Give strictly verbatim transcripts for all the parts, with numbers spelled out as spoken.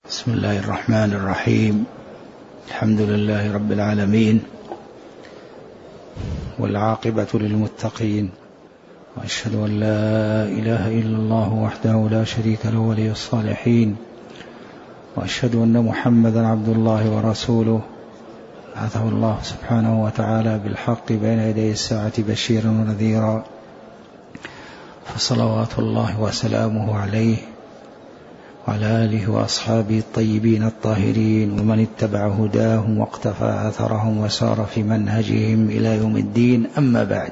بسم الله الرحمن الرحيم. الحمد لله رب العالمين، والعاقبة للمتقين، وأشهد أن لا إله إلا الله وحده لا شريك له ولي الصالحين، وأشهد أن محمدا عبد الله ورسوله بعثه الله سبحانه وتعالى بالحق بين يدي الساعة بشيرا ونذيرا، فصلوات الله وسلامه عليه وعلى آله وأصحابه الطيبين الطاهرين، ومن اتبع هداهم واقتفى أثرهم وسار في منهجهم إلى يوم الدين. أما بعد،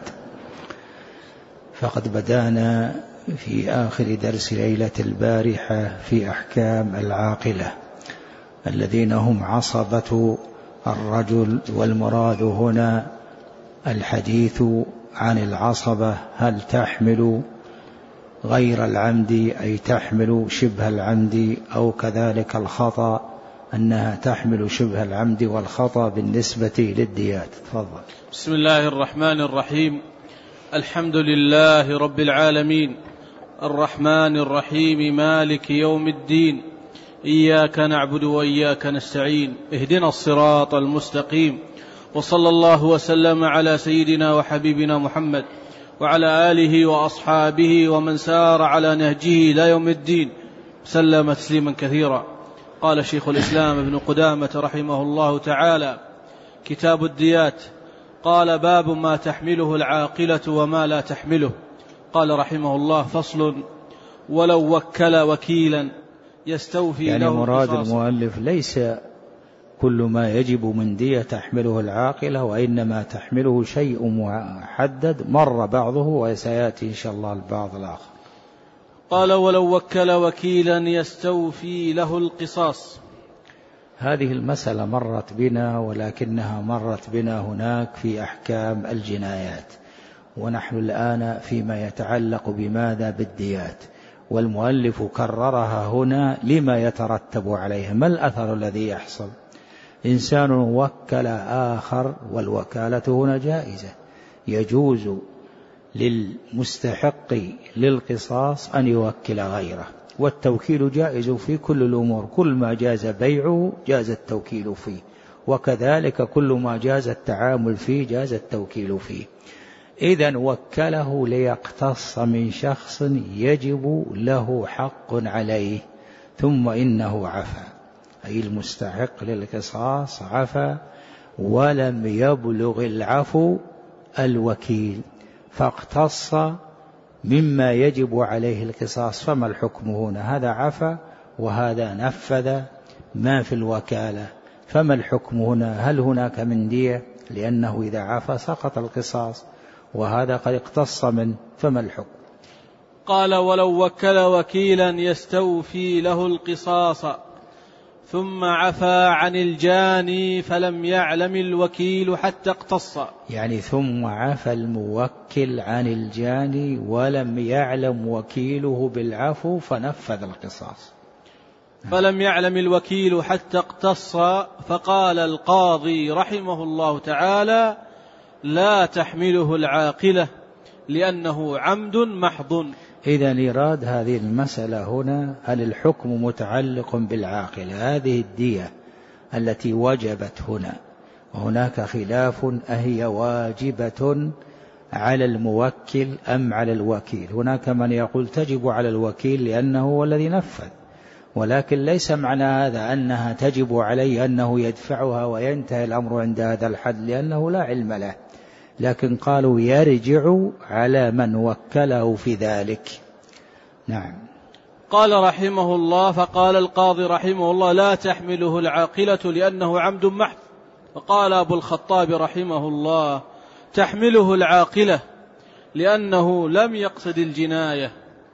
فقد بدأنا في آخر درس ليلة البارحة في أحكام العاقلة الذين هم عصبة الرجل، والمراد هنا الحديث عن العصبة، هل تحمل غير العمد أي تحمل شبه العمد، أو كذلك الخطأ أنها تحمل شبه العمد والخطأ بالنسبة للديات. تفضل. بسم الله الرحمن الرحيم. الحمد لله رب العالمين، الرحمن الرحيم، مالك يوم الدين، إياك نعبد وإياك نستعين، اهدنا الصراط المستقيم، وصلى الله وسلم على سيدنا وحبيبنا محمد وعلى آله وأصحابه ومن سار على نهجه إلى يوم الدين، سلم تسليما كثيرا. قال شيخ الإسلام ابن قدامة رحمه الله تعالى: كتاب الديات. قال: باب ما تحمله العاقلة وما لا تحمله. قال رحمه الله: فصل: ولو وكل وكيلا يستوفي يعني له مراد قصاصا. المؤلف ليس كل ما يجب من دية تحمله العاقلة، وإنما تحمله شيء محدد مر بعضه وسيأتي إن شاء الله البعض الآخر. قال: ولو وكل وكيلا يستوفي له القصاص. هذه المسألة مرت بنا، ولكنها مرت بنا هناك في أحكام الجنايات، ونحن الآن فيما يتعلق بماذا؟ بالديات، والمؤلف كررها هنا لما يترتب عليها. ما الأثر الذي يحصل؟ إنسان وكل آخر، والوكالة هنا جائزة، يجوز للمستحق للقصاص أن يوكل غيره، والتوكيل جائز في كل الأمور، كل ما جاز بيعه جاز التوكيل فيه، وكذلك كل ما جاز التعامل فيه جاز التوكيل فيه. إذن وكله ليقتص من شخص يجب له حق عليه، ثم إنه عفا، أي المستحق للقصاص عفا، ولم يبلغ العفو الوكيل، فاقتص مما يجب عليه القصاص، فما الحكم هنا؟ هذا عفا وهذا نفذ ما في الوكالة، فما الحكم هنا؟ هل هناك من دية؟ لأنه إذا عفا سقط القصاص، وهذا قد اقتص منه، فما الحكم؟ قال: ولو وكل وكيلا يستوفي له القصاص ثم عفا عن الجاني فلم يعلم الوكيل حتى اقتص. يعني ثم عفى الموكل عن الجاني ولم يعلم وكيله بالعفو فنفذ القصاص. فلم يعلم الوكيل حتى اقتص، فقال القاضي رحمه الله تعالى: لا تحمله العاقلة لأنه عمد محض. إذن يراد هذه المسألة هنا، هل الحكم متعلق بالعاقلة؟ هذه الدية التي وجبت هنا، وهناك خلاف أهي واجبة على الموكل أم على الوكيل؟ هناك من يقول تجب على الوكيل لأنه هو الذي نفذ، ولكن ليس معنى هذا أنها تجب عليه أنه يدفعها وينتهي الأمر عند هذا الحد، لأنه لا علم له، لكن قالوا يرجع على من وكله في ذلك. نعم. قال رحمه الله: فقال القاضي رحمه الله: لا تحمله العاقلة لأنه عمد محض. فقال أبو الخطاب رحمه الله: تحمله العاقلة لأنه لم يقصد الجناية.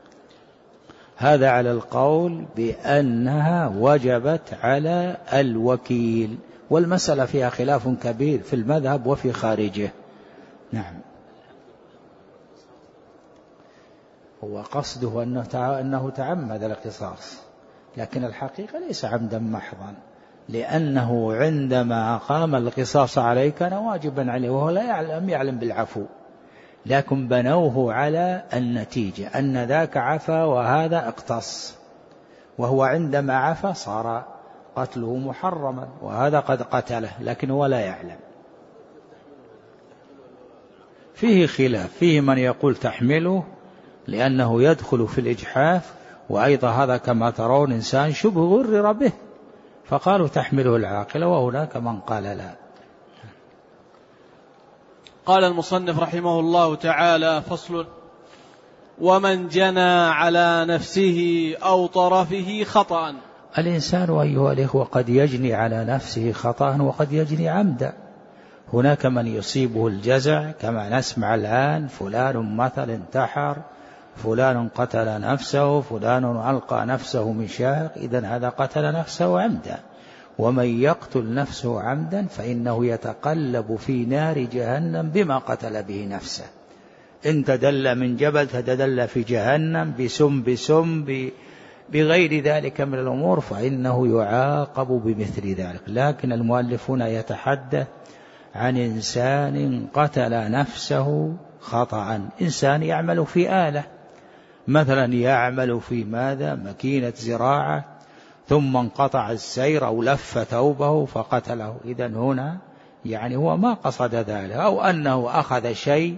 هذا على القول بأنها وجبت على الوكيل، والمسألة فيها خلاف كبير في المذهب وفي خارجه. نعم. هو قصده أنه تعمد القصاص، لكن الحقيقة ليس عمدا محضا، لأنه عندما أقام القصاص عليه كان واجبا عليه وهو لا يعلم يعلم بالعفو، لكن بنوه على النتيجة أن ذاك عفا وهذا اقتص، وهو عندما عفى صار قتله محرما، وهذا قد قتله لكن هو لا يعلم. فيه خلاف، فيه من يقول تحمله لأنه يدخل في الإجحاف، وأيضا هذا كما ترون إنسان شبه غرر به فقالوا تحمله العاقلة، وهناك من قال لا. قال المصنف رحمه الله تعالى: فصل: ومن جنى على نفسه أو طرفه خطأ. الإنسان أيها الإخوة قد يجني على نفسه خطأ وقد يجني عمدا. هناك من يصيبه الجزع كما نسمع الآن، فلان مثل انتحر، فلان قتل نفسه، فلان ألقى نفسه من شاهق، إذن هذا قتل نفسه عمدا. ومن يقتل نفسه عمدا فإنه يتقلب في نار جهنم بما قتل به نفسه. إن تدل من جبل تدل في جهنم بسم بسم بغير ذلك من الأمور فإنه يعاقب بمثل ذلك. لكن المؤلفون يتحدث عن إنسان قتل نفسه خطأ، إنسان يعمل في آلة، مثلا يعمل في ماذا ماكينة زراعة ثم انقطع السير أو لف ثوبه فقتله، إذن هنا يعني هو ما قصد ذلك، أو أنه أخذ شيء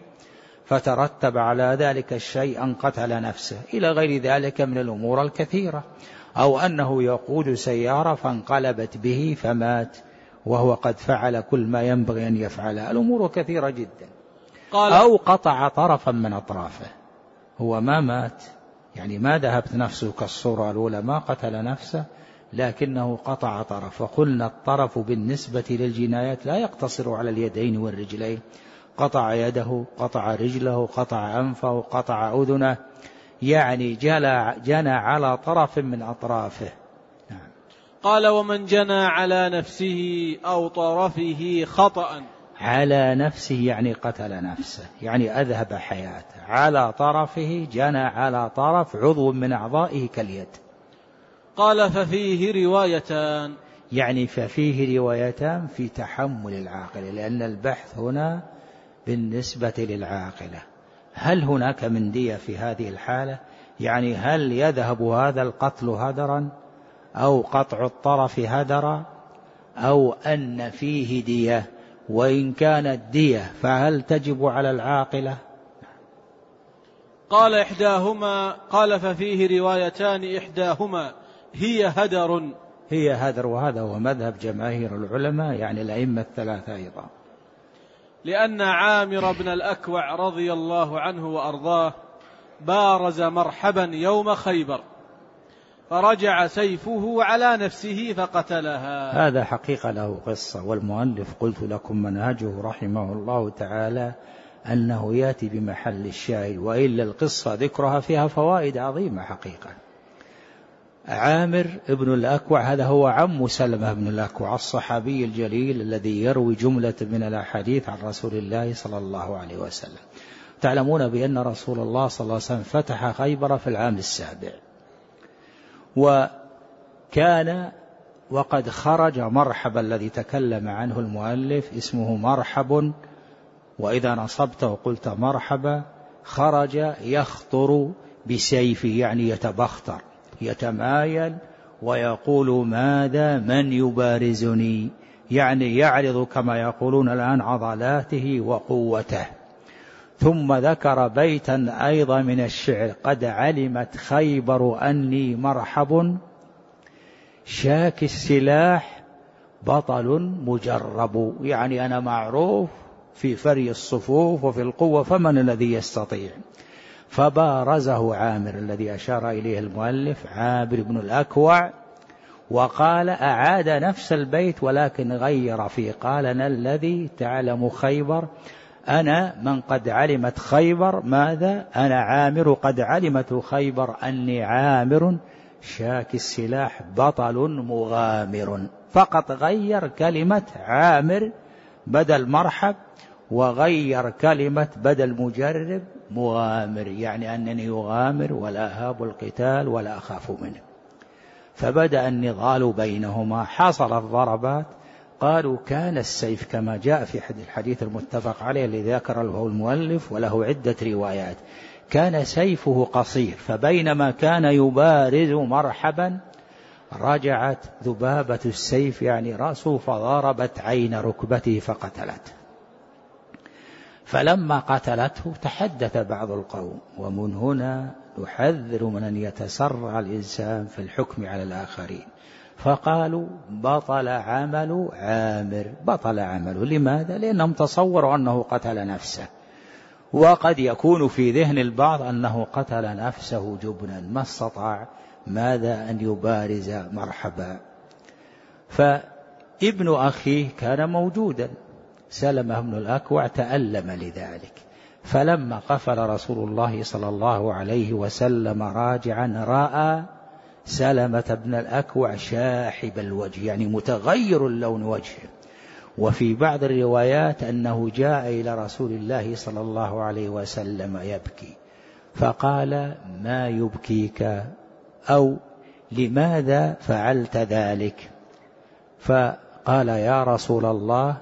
فترتب على ذلك الشيء أن قتل نفسه، إلى غير ذلك من الأمور الكثيرة، أو أنه يقود سيارة فانقلبت به فمات وهو قد فعل كل ما ينبغي أن يفعله، الأمور كثيرة جدا. أو قطع طرفا من أطرافه، هو ما مات، يعني ما ذهبت نفسه كالصورة الأولى، ما قتل نفسه لكنه قطع طرف. وقلنا الطرف بالنسبة للجنايات لا يقتصر على اليدين والرجلين، قطع يده، قطع رجله، قطع أنفه، قطع أذنه، يعني جنى على طرف من أطرافه. نعم. قال: ومن جنى على نفسه أو طرفه خطأ. على نفسه يعني قتل نفسه، يعني أذهب حياته. على طرفه جنى على طرف عضو من أعضائه كاليد. قال: ففيه روايتان. يعني ففيه روايتان في تحمل العاقلة، لأن البحث هنا بالنسبة للعاقلة. هل هناك من دية في هذه الحالة؟ يعني هل يذهب هذا القتل هدرا أو قطع الطرف هدرا، أو أن فيه دية؟ وإن كانت دية فهل تجب على العاقلة؟ قال: إحداهما. قال: ففيه روايتان، إحداهما هي هدر. هي هدر، وهذا هو مذهب جماهير العلماء، يعني الأئمة الثلاثة أيضا. لأن عامر بن الأكوع رضي الله عنه وأرضاه بارز مرحبا يوم خيبر فرجع سيفه على نفسه فقتلها. هذا حقيقة له قصة، والمؤلف قلت لكم منهجه رحمه الله تعالى أنه يأتي بمحل الشاهد، وإلا القصة ذكرها فيها فوائد عظيمة حقيقة. عامر ابن الأكوع هذا هو عم سلمة بن الأكوع الصحابي الجليل الذي يروي جملة من الأحاديث عن رسول الله صلى الله عليه وسلم. تعلمون بأن رسول الله صلى الله عليه وسلم فتح خيبر في العام السابع، وكان وقد خرج مرحب الذي تكلم عنه المؤلف اسمه مرحب، وإذا نصبته وقلت مرحبا خرج يخطر بسيفه، يعني يتبختر يتمايل ويقول ماذا من يبارزني، يعني يعرض كما يقولون الآن عضلاته وقوته. ثم ذكر بيتا أيضا من الشعر: قد علمت خيبر أني مرحب شاك السلاح بطل مجرب، يعني أنا معروف في فري الصفوف وفي القوة، فمن الذي يستطيع؟ فبارزه عامر الذي أشار إليه المؤلف، عامر بن الأكوع، وقال أعاد نفس البيت ولكن غير فيه، قال أنا الذي تعلم خيبر، أنا من قد علمت خيبر ماذا؟ أنا عامر قد علمت خيبر أني عامر شاك السلاح بطل مغامر، فقط غير كلمة عامر بدل مرحب، وغير كلمة بدل مجرب مغامر، يعني أنني أغامر ولا أهاب القتال ولا أخاف منه. فبدأ النضال بينهما، حصلت ضربات. قالوا كان السيف كما جاء في الحديث المتفق عليه الذي ذكره المؤلف وله عدة روايات، كان سيفه قصير، فبينما كان يبارز مرحبا رجعت ذبابة السيف يعني رأسه فضربت عين ركبته فقتلته. فلما قتلته تحدث بعض القوم، ومن هنا نحذر من أن يتسرع الإنسان في الحكم على الآخرين، فقالوا بطل عمل عامر. بطل عمله لماذا؟ لأنهم تصوروا أنه قتل نفسه، وقد يكون في ذهن البعض أنه قتل نفسه جبنا ما استطاع ماذا أن يبارز مرحبا. فابن أخيه كان موجودا، سلمة بن الأكوع تألم لذلك، فلما قفل رسول الله صلى الله عليه وسلم راجعا رأى سلمة بن الأكوع شاحب الوجه يعني متغير اللون وجهه. وفي بعض الروايات أنه جاء إلى رسول الله صلى الله عليه وسلم يبكي، فقال ما يبكيك أو لماذا فعلت ذلك؟ فقال يا رسول الله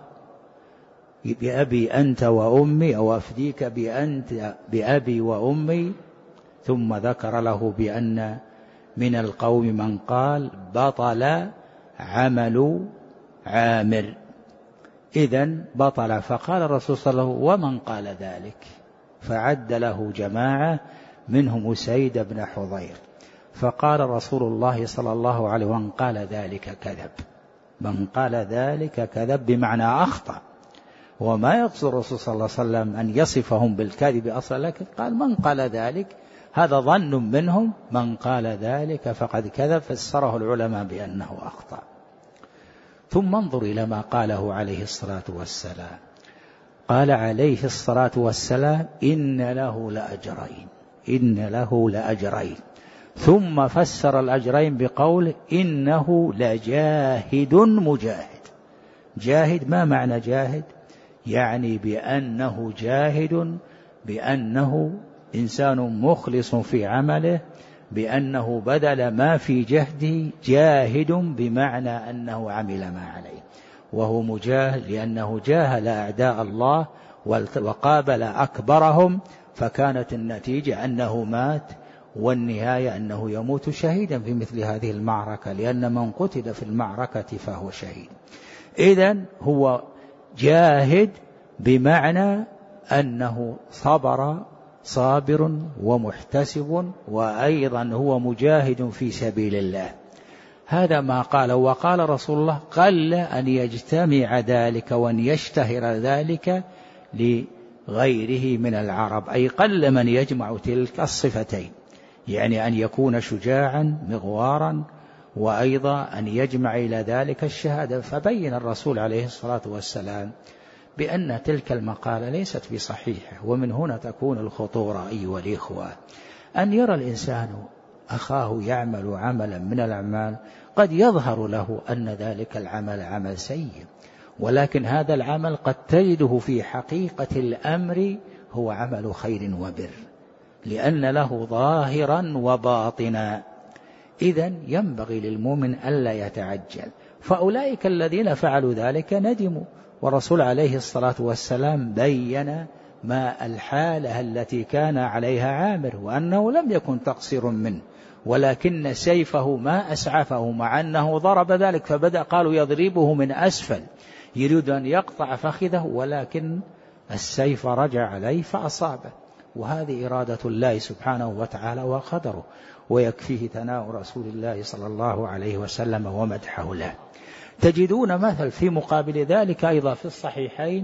بأبي أنت وأمي أو أفديك بأنت بأبي وأمي، ثم ذكر له بأن من القوم من قال بطل عمل عامر. إذن بطل. فقال الرسول صلى الله عليه وسلم ومن قال ذلك؟ فعد له جماعة منهم أسيد بن حضير، فقال رسول الله صلى الله عليه وسلم من قال ذلك كذب. من قال ذلك كذب بمعنى أخطأ، وما يقصد الرسول صلى الله عليه وسلم أن يصفهم بالكذب أصلا، لكن قال من قال ذلك هذا ظن منهم، من قال ذلك فقد كذب، فسره العلماء بأنه أخطأ. ثم انظر إلى ما قاله عليه الصلاة والسلام. قال عليه الصلاة والسلام إن له لأجرين، إن له لأجرين، ثم فسر الأجرين بقول إنه لجاهد مجاهد. جاهد ما معنى جاهد؟ يعني بأنه جاهد، بأنه إنسان مخلص في عمله، بأنه بذل ما في جهده، جاهد بمعنى أنه عمل ما عليه، وهو مجاهد لأنه جاهل أعداء الله وقابل أكبرهم، فكانت النتيجة أنه مات، والنهاية أنه يموت شهيدا في مثل هذه المعركة، لأن من قتل في المعركة فهو شهيد. إذن هو جاهد بمعنى أنه صبر صابر ومحتسب، وأيضا هو مجاهد في سبيل الله. هذا ما قال. وقال رسول الله قل أن يجتمع ذلك وأن يشتهر ذلك لغيره من العرب، أي قل من يجمع تلك الصفتين، يعني أن يكون شجاعا مغوارا، وأيضا أن يجمع إلى ذلك الشهادة. فبين الرسول عليه الصلاة والسلام بأن تلك المقالة ليست بصحيحة. ومن هنا تكون الخطورة أيها الإخوة، أن يرى الإنسان أخاه يعمل عملا من الأعمال قد يظهر له أن ذلك العمل عمل سيء، ولكن هذا العمل قد تجده في حقيقة الأمر هو عمل خير وبر، لأن له ظاهرا وباطنا. إذن ينبغي للمؤمن ألا يتعجل. فأولئك الذين فعلوا ذلك ندموا، والرسول عليه الصلاة والسلام بين ما الحالة التي كان عليها عامر، وأنه لم يكن تقصير منه، ولكن سيفه ما أسعفه، مع أنه ضرب ذلك، فبدأ قالوا يضربه من أسفل يريد أن يقطع فخذه، ولكن السيف رجع عليه فأصابه. وهذه إرادة الله سبحانه وتعالى وقدره، ويكفيه ثناء رسول الله صلى الله عليه وسلم ومدحه له. تجدون مثل في مقابل ذلك أيضا في الصحيحين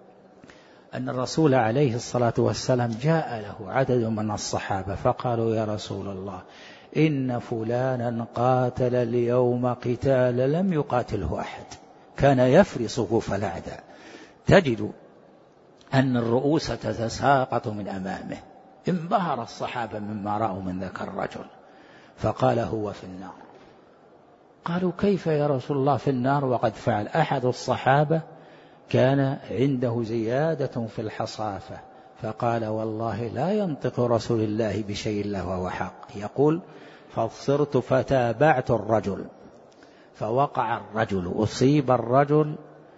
أن الرسول عليه الصلاة والسلام جاء له عدد من الصحابة فقالوا يا رسول الله إن فلانا قاتل اليوم قتال لم يقاتله أحد، كان يفري صفوف الأعداء. تجد أن الرؤوس تتساقط من أمامه. انبهر الصحابة مما رأوا من ذاك الرجل، فقال هو في النار. قالوا كيف يا رسول الله في النار وقد فعل؟ أحد الصحابة كان عنده زيادة في الحصافة، فقال والله لا ينطق رسول الله بشيء إلا وهو حق. يقول فصرت فتابعت الرجل، فوقع الرجل، أصيب الرجل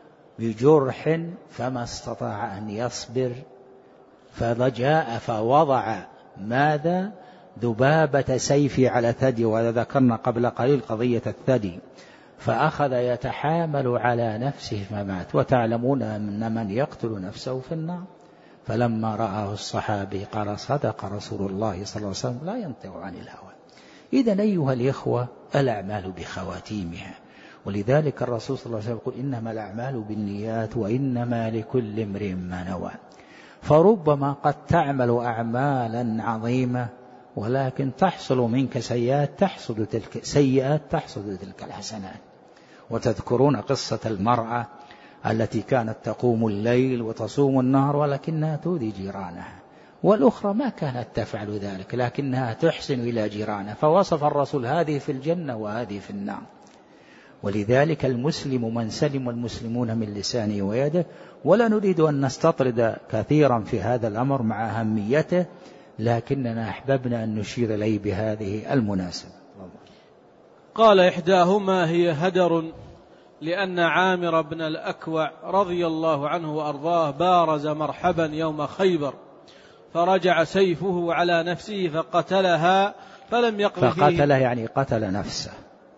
بجرح فما استطاع أن يصبر، فجاء فوضع ماذا ذبابة سيفي على ثدي، وهذا ذكرنا قبل قليل قضية الثدي، فأخذ يتحامل على نفسه فمات. وتعلمون أن من يقتل نفسه في النار. فلما رآه الصحابي قال صدق رسول الله صلى الله عليه وسلم لا ينطق عن الهوى. إذن أيها الإخوة الأعمال بخواتيمها، ولذلك الرسول صلى الله عليه وسلم يقول إنما الأعمال بالنيات وإنما لكل امرئ ما نوى. فربما قد تعمل أعمالا عظيمة ولكن تحصل منك سيئات تحصد تلك سيئات تحصد تلك الحسنات. وتذكرون قصة المرأة التي كانت تقوم الليل وتصوم النهار ولكنها تؤذي جيرانها، والأخرى ما كانت تفعل ذلك لكنها تحسن إلى جيرانها، فوصف الرسول هذه في الجنة وهذه في النار. ولذلك المسلم من سلم المسلمون من لسانه ويده. ولا نريد أن نستطرد كثيرا في هذا الأمر مع أهميته، لكننا أحببنا أن نشير إليه بهذه المناسبة. قال إحداهما هي هدر، لأن عامر بن الأكوع رضي الله عنه وأرضاه بارز مرحبا يوم خيبر، فرجع سيفه على نفسه فقتلها فلم يقض فيه فقتله يعني قتل نفسه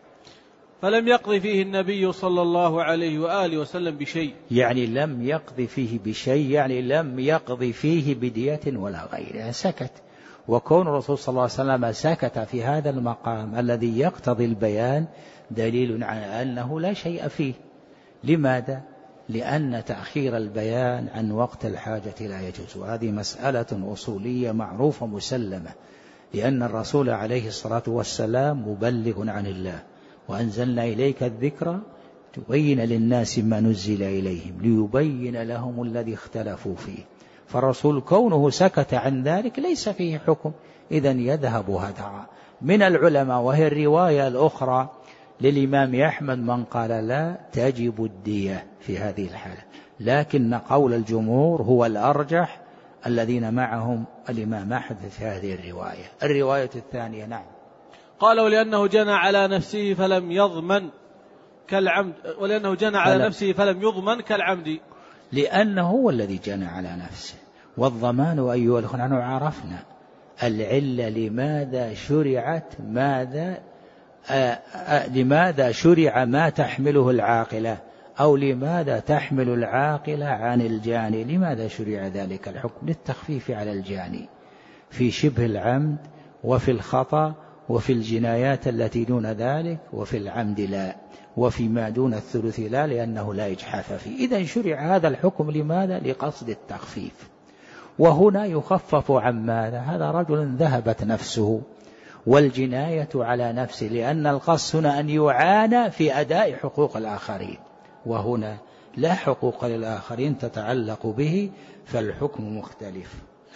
فلم يقض فيه النبي صلى الله عليه وآله وسلم بشيء. يعني لم يقض فيه بشيء، يعني لم يقض فيه بدية ولا غيرها، سكت. وكون الرسول صلى الله عليه وسلم سكت في هذا المقام الذي يقتضي البيان دليل على أنه لا شيء فيه. لماذا؟ لأن تأخير البيان عن وقت الحاجة لا يجوز، وهذه مسألة أصولية معروفة مسلمة، لأن الرسول عليه الصلاة والسلام مبلغ عن الله، وأنزلنا إليك الذكر تبين للناس ما نزل إليهم ليبين لهم الذي اختلفوا فيه. فالرسول كونه سكت عن ذلك ليس فيه حكم، إذن يذهب هدرا. من العلماء وهي الرواية الأخرى للإمام أحمد من قال لا تجب الدية في هذه الحالة، لكن قول الجمهور هو الأرجح الذين معهم الإمام أحمد في هذه الرواية. الرواية الثانية نعم قال ولأنه جنى على نفسه فلم يضمن كالعمد ولأنه جنى على نفسه فلم يضمن كالعمد، لأنه هو الذي جنى على نفسه. والضمان أيها الأخوة نحن عرفنا العلة لماذا شرعت ماذا آآ آآ لماذا شرع ما تحمله العاقلة، أو لماذا تحمل العاقلة عن الجاني. لماذا شرع ذلك الحكم؟ للتخفيف على الجاني في شبه العمد وفي الخطأ وفي الجنايات التي دون ذلك، وفي العمد لا، وفي ما دون الثلث لا، لأنه لا إجحاف فيه. إذن شرع هذا الحكم لماذا؟ لقصد التخفيف. وهنا يخفف عن ماذا؟ هذا رجل ذهبت نفسه، والجناية على نفسه، لأن القصد هنا أن يعانى في أداء حقوق الآخرين، وهنا لا حقوق للآخرين تتعلق به، فالحكم مختلف.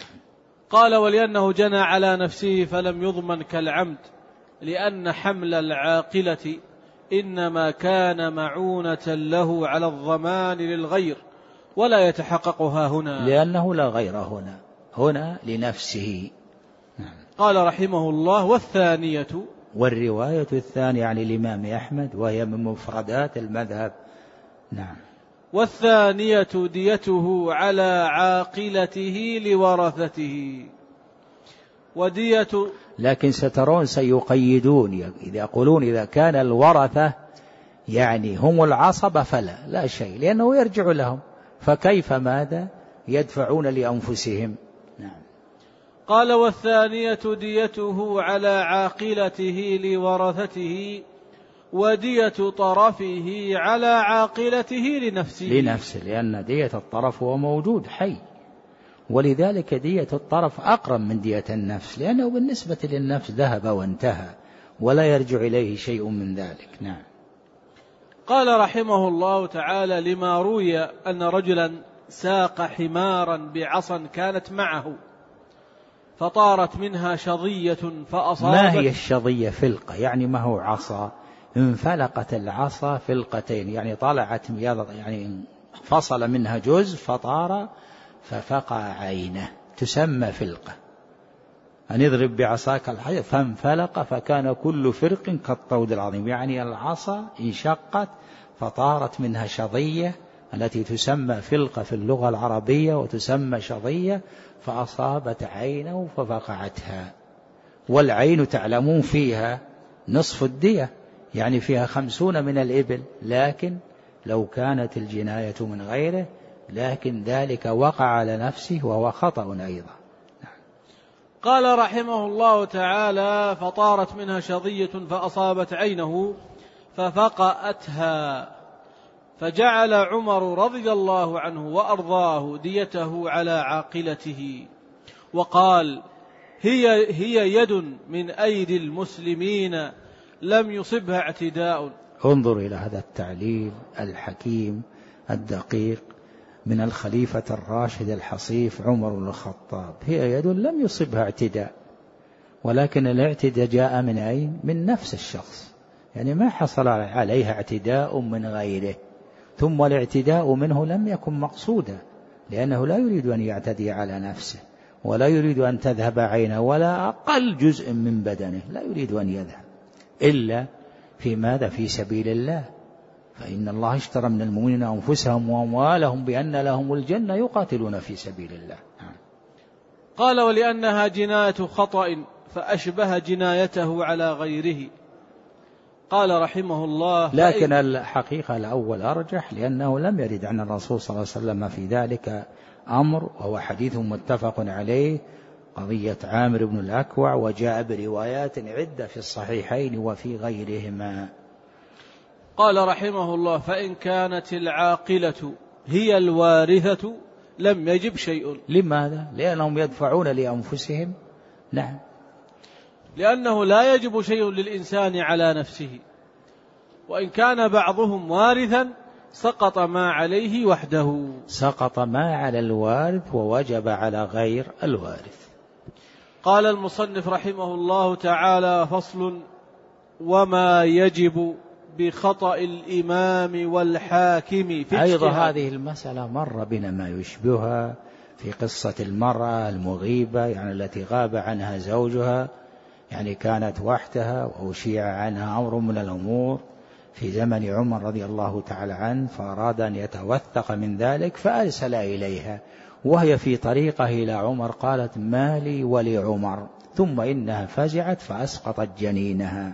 قال ولأنه جنى على نفسه فلم يضمن كالعمد، لأن حمل العاقلة إنما كان معونة له على الضمان للغير، ولا يتحققها هنا، لأنه لا غير هنا هنا لنفسه. نعم. قال رحمه الله والثانية، والرواية الثانية عن الإمام أحمد وهي من مفردات المذهب. نعم. والثانية ديته على عاقلته لورثته. ودية لكن سترون سيقيدون إذا يقولون إذا كان الورثة يعني هم العصبة فلا لا شيء، لأنه يرجع لهم، فكيف ماذا يدفعون لأنفسهم. نعم. قال والثانية ديته على عاقلته لورثته، ودية طرفه على عاقلته لنفسه لنفسه لأن دية الطرف هو موجود حي، ولذلك دية الطرف أقرب من دية النفس، لأنه بالنسبة للنفس ذهب وانتهى ولا يرجع إليه شيء من ذلك. نعم. قال رحمه الله تعالى لما روي أن رجلا ساق حمارا بعصا كانت معه فطارت منها شظية فأصابت. ما هي الشظية؟ فلقة، يعني ما هو عصا، انفلقت العصا فلقتين، يعني طلعت يعني فصل منها جزء فطار ففقع عينه، تسمى فلقة. أن يضرب بعصاك الحجر فانفلق فكان كل فرق كالطود العظيم، يعني العصا انشقت فطارت منها شظية التي تسمى فلقة في اللغة العربية وتسمى شظية، فأصابت عينه ففقعتها. والعين تعلمون فيها نصف الدية، يعني فيها خمسون من الإبل، لكن لو كانت الجناية من غيره لكن ذلك وقع على نفسه وهو خطأ أيضا. قال رحمه الله تعالى: فطارت منها شظية فأصابت عينه ففقأتها، فجعل عمر رضي الله عنه وأرضاه ديته على عاقلته، وقال: هي, هي يد من أيدي المسلمين لم يصبها اعتداء. انظر إلى هذا التعليل الحكيم الدقيق من الخليفة الراشد الحصيف عمر بن الخطاب. هي يد لم يصبها اعتداء، ولكن الاعتداء جاء من أين؟ من نفس الشخص، يعني ما حصل عليها اعتداء من غيره، ثم الاعتداء منه لم يكن مقصودا، لأنه لا يريد أن يعتدي على نفسه، ولا يريد أن تذهب عينه ولا أقل جزء من بدنه، لا يريد أن يذهب إلا في ماذا؟ في سبيل الله، فإن الله اشترى من المؤمنين أنفسهم وأموالهم بأن لهم الجنة يقاتلون في سبيل الله. قال: ولأنها جناية خطأ فأشبه جنايته على غيره. قال رحمه الله: لكن الحقيقة الأول أرجح، لأنه لم يرد عن الرسول صلى الله عليه وسلم في ذلك أمر، وهو حديث متفق عليه، قضية عامر بن الأكوع، وجاء بروايات عدة في الصحيحين وفي غيرهما. قال رحمه الله: فإن كانت العاقلة هي الوارثة لم يجب شيء. لماذا؟ لأنهم يدفعون لأنفسهم. نعم، لأنه لا يجب شيء للإنسان على نفسه، وإن كان بعضهم وارثا سقط ما عليه وحده. سقط ما على الوارث ووجب على غير الوارث. قال المصنف رحمه الله تعالى: فصل: وما يجب بخطأ الإمام والحاكم في اجتهاد. أيضا هذه المسألة مر بنا ما يشبهها في قصة المرأة المغيبة، يعني التي غاب عنها زوجها، يعني كانت وحدها وأشيع عنها أمر من الأمور في زمن عمر رضي الله تعالى عنه، فأراد أن يتوثق من ذلك فأرسل إليها، وهي في طريقه إلى عمر قالت: ما لي ولعمر، ثم إنها فزعت فأسقطت جنينها.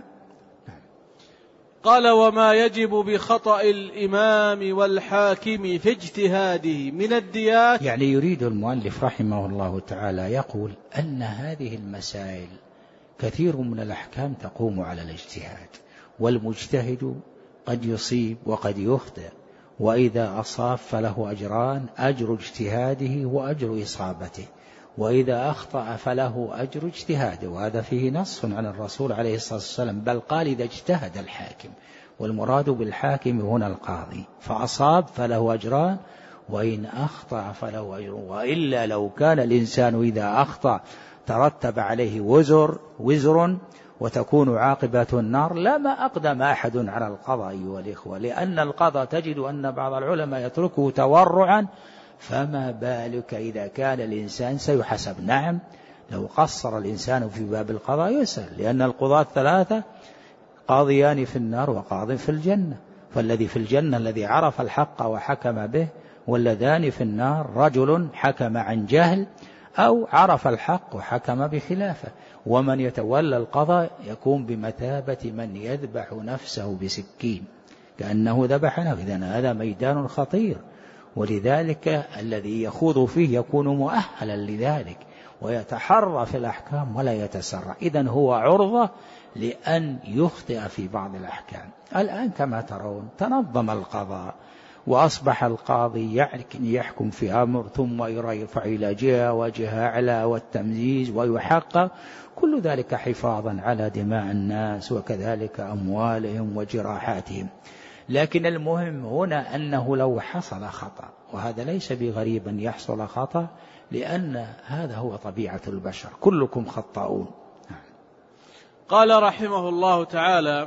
قال: وما يجب بخطأ الإمام والحاكم في اجتهاده من الديات. يعني يريد المؤلف رحمه الله تعالى يقول أن هذه المسائل كثير من الأحكام تقوم على الاجتهاد، والمجتهد قد يصيب وقد يخطئ، وإذا أصاب فله أجران: أجر اجتهاده وأجر إصابته، وإذا أخطأ فله أجر اجتهاده، وهذا فيه نص عن الرسول عليه الصلاة والسلام، بل قال: إذا اجتهد الحاكم، والمراد بالحاكم هنا القاضي، فأصاب فله أجران، وإن أخطأ فله أجر. وإلا لو كان الإنسان إذا أخطأ ترتب عليه وزر وزر وتكون عاقبة النار لما أقدم أحد على القضاء أيها الإخوة، لأن القضاء تجد أن بعض العلماء يتركه تورعا، فما بالك إذا كان الإنسان سيحسب. نعم، لو قصر الإنسان في باب القضاء يسأل، لأن القضاة ثلاثة: قاضيان في النار وقاض في الجنة، فالذي في الجنة الذي عرف الحق وحكم به، واللذان في النار رجل حكم عن جهل أو عرف الحق وحكم بخلافه. ومن يتولى القضاء يكون بمثابة من يذبح نفسه بسكين كأنه ذبح نفسه. إذن هذا ميدان خطير، ولذلك الذي يخوض فيه يكون مؤهلا لذلك ويتحرى في الأحكام ولا يتسرع. إذن هو عرضة لأن يخطئ في بعض الأحكام. الآن كما ترون تنظم القضاء، وأصبح القاضي يحكم في أمر ثم يرفع إلى جهة وجهة أعلى والتمييز ويحقق، كل ذلك حفاظا على دماء الناس وكذلك أموالهم وجراحاتهم. لكن المهم هنا أنه لو حصل خطأ، وهذا ليس بغريب أن يحصل خطأ، لأن هذا هو طبيعة البشر، كلكم خطاؤون. قال رحمه الله تعالى: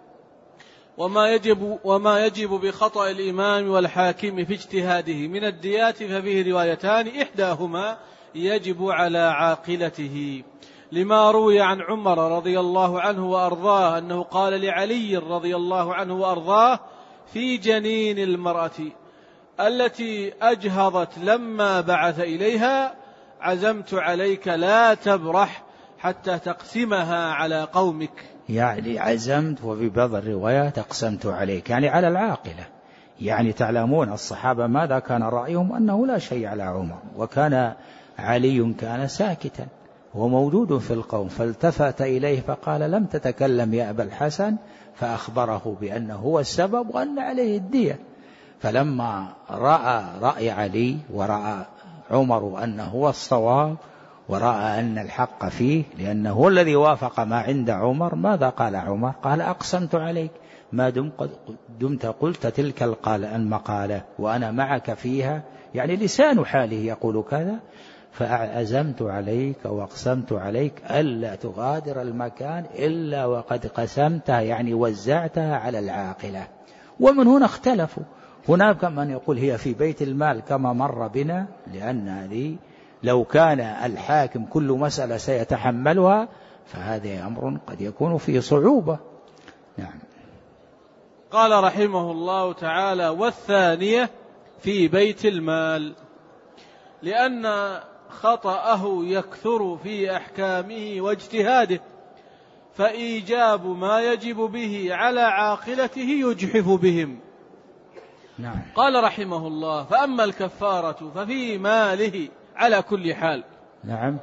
وما يجب, وما يجب بخطأ الإمام والحاكم في اجتهاده من الديات ففيه روايتان: إحداهما يجب على عاقلته، لما روي عن عمر رضي الله عنه وأرضاه أنه قال لعلي رضي الله عنه وأرضاه في جنين المرأة التي أجهضت لما بعث إليها: عزمت عليك لا تبرح حتى تقسمها على قومك. يعني عزمت، وفي بعض الروايات أقسمت عليك، يعني على العاقلة. يعني تعلمون الصحابة ماذا كان رأيهم؟ أنه لا شيء على عمر، وكان علي كان ساكتا وموجود في القوم، فالتفت إليه فقال: لم تتكلم يا أبا الحسن؟ فأخبره بأنه هو السبب وأن عليه الدية. فلما رأى رأي علي ورأى عمر أنه هو الصواب ورأى أن الحق فيه، لأنه هو الذي وافق ما عند عمر، ماذا قال عمر؟ قال: أقسمت عليك ما دمت قلت تلك المقالة وأنا معك فيها، يعني لسان حاله يقول كذا، فأعزمت عليك وأقسمت عليك ألا تغادر المكان إلا وقد قسمتها، يعني وزعتها على العاقلة. ومن هنا اختلفوا، هناك من يقول هي في بيت المال كما مر بنا، لأن هذه لو كان الحاكم كل مسألة سيتحملها فهذا أمر قد يكون فيه صعوبة. نعم. قال رحمه الله تعالى: والثانية في بيت المال، لأن خطأه يكثر في أحكامه واجتهاده، فإيجاب ما يجب به على عاقلته يجحف بهم. نعم. قال رحمه الله: فأما الكفارة ففي ماله على كل حال. نعم.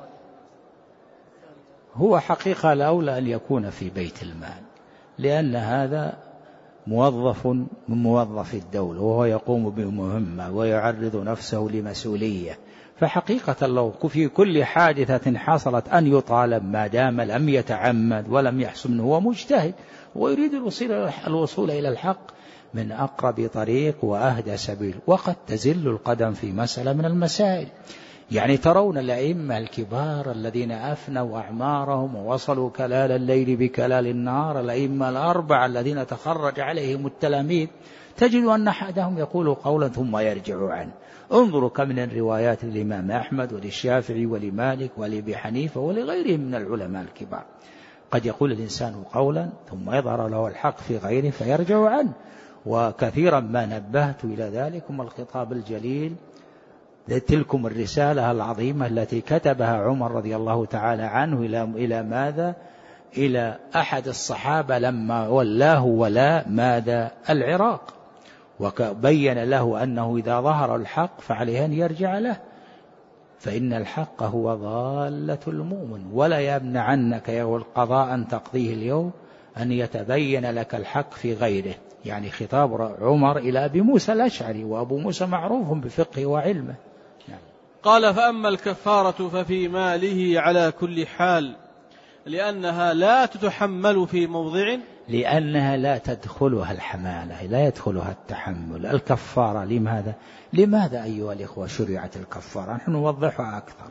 هو حقيقة الأولى أن يكون في بيت المال، لأن هذا موظف من موظف الدولة، وهو يقوم بمهمة ويعرض نفسه لمسؤولية، فحقيقة لو في كل حادثة حصلت أن يطالب، ما دام لم يتعمد ولم يحسن، هو مجتهد ويريد الوصول إلى الحق من أقرب طريق وأهدى سبيل، وقد تزل القدم في مسألة من المسائل. يعني ترون الأئمة الكبار الذين أفنوا أعمارهم ووصلوا كلال الليل بكلال النهار، الأئمة الأربعة الذين تخرج عليهم التلاميذ، تجد أن أحدهم يقول قولا ثم يرجع عنه. انظروا كم من الروايات للإمام أحمد وللشافعي ولمالك ولأبي حنيفة ولغيرهم من العلماء الكبار، قد يقول الإنسان قولا ثم يظهر له الحق في غيره فيرجع عنه. وكثيرا ما نبهت إلى ذلكم الخطاب الجليل، تلكم الرسالة العظيمة التي كتبها عمر رضي الله تعالى عنه إلى إلى ماذا؟ إلى أحد الصحابة لما ولاه ولا ماذا؟ العراق، وبين له أنه إذا ظهر الحق فعليه أن يرجع له، فإن الحق هو ضالة المؤمن، ولا يمنعنك يوم القضاء أن تقضيه اليوم أن يتبين لك الحق في غيره. يعني خطاب عمر إلى أبي موسى الأشعري، وأبو موسى معروف بفقه وعلمه. يعني. قال: فأما الكفارة ففي ماله على كل حال، لأنها لا تتحمل في موضع، لأنها لا تدخلها الحمالة، لا يدخلها التحمل. الكفارة لماذا؟ لماذا أيها الإخوة شرعت الكفارة؟ نحن نوضحها أكثر.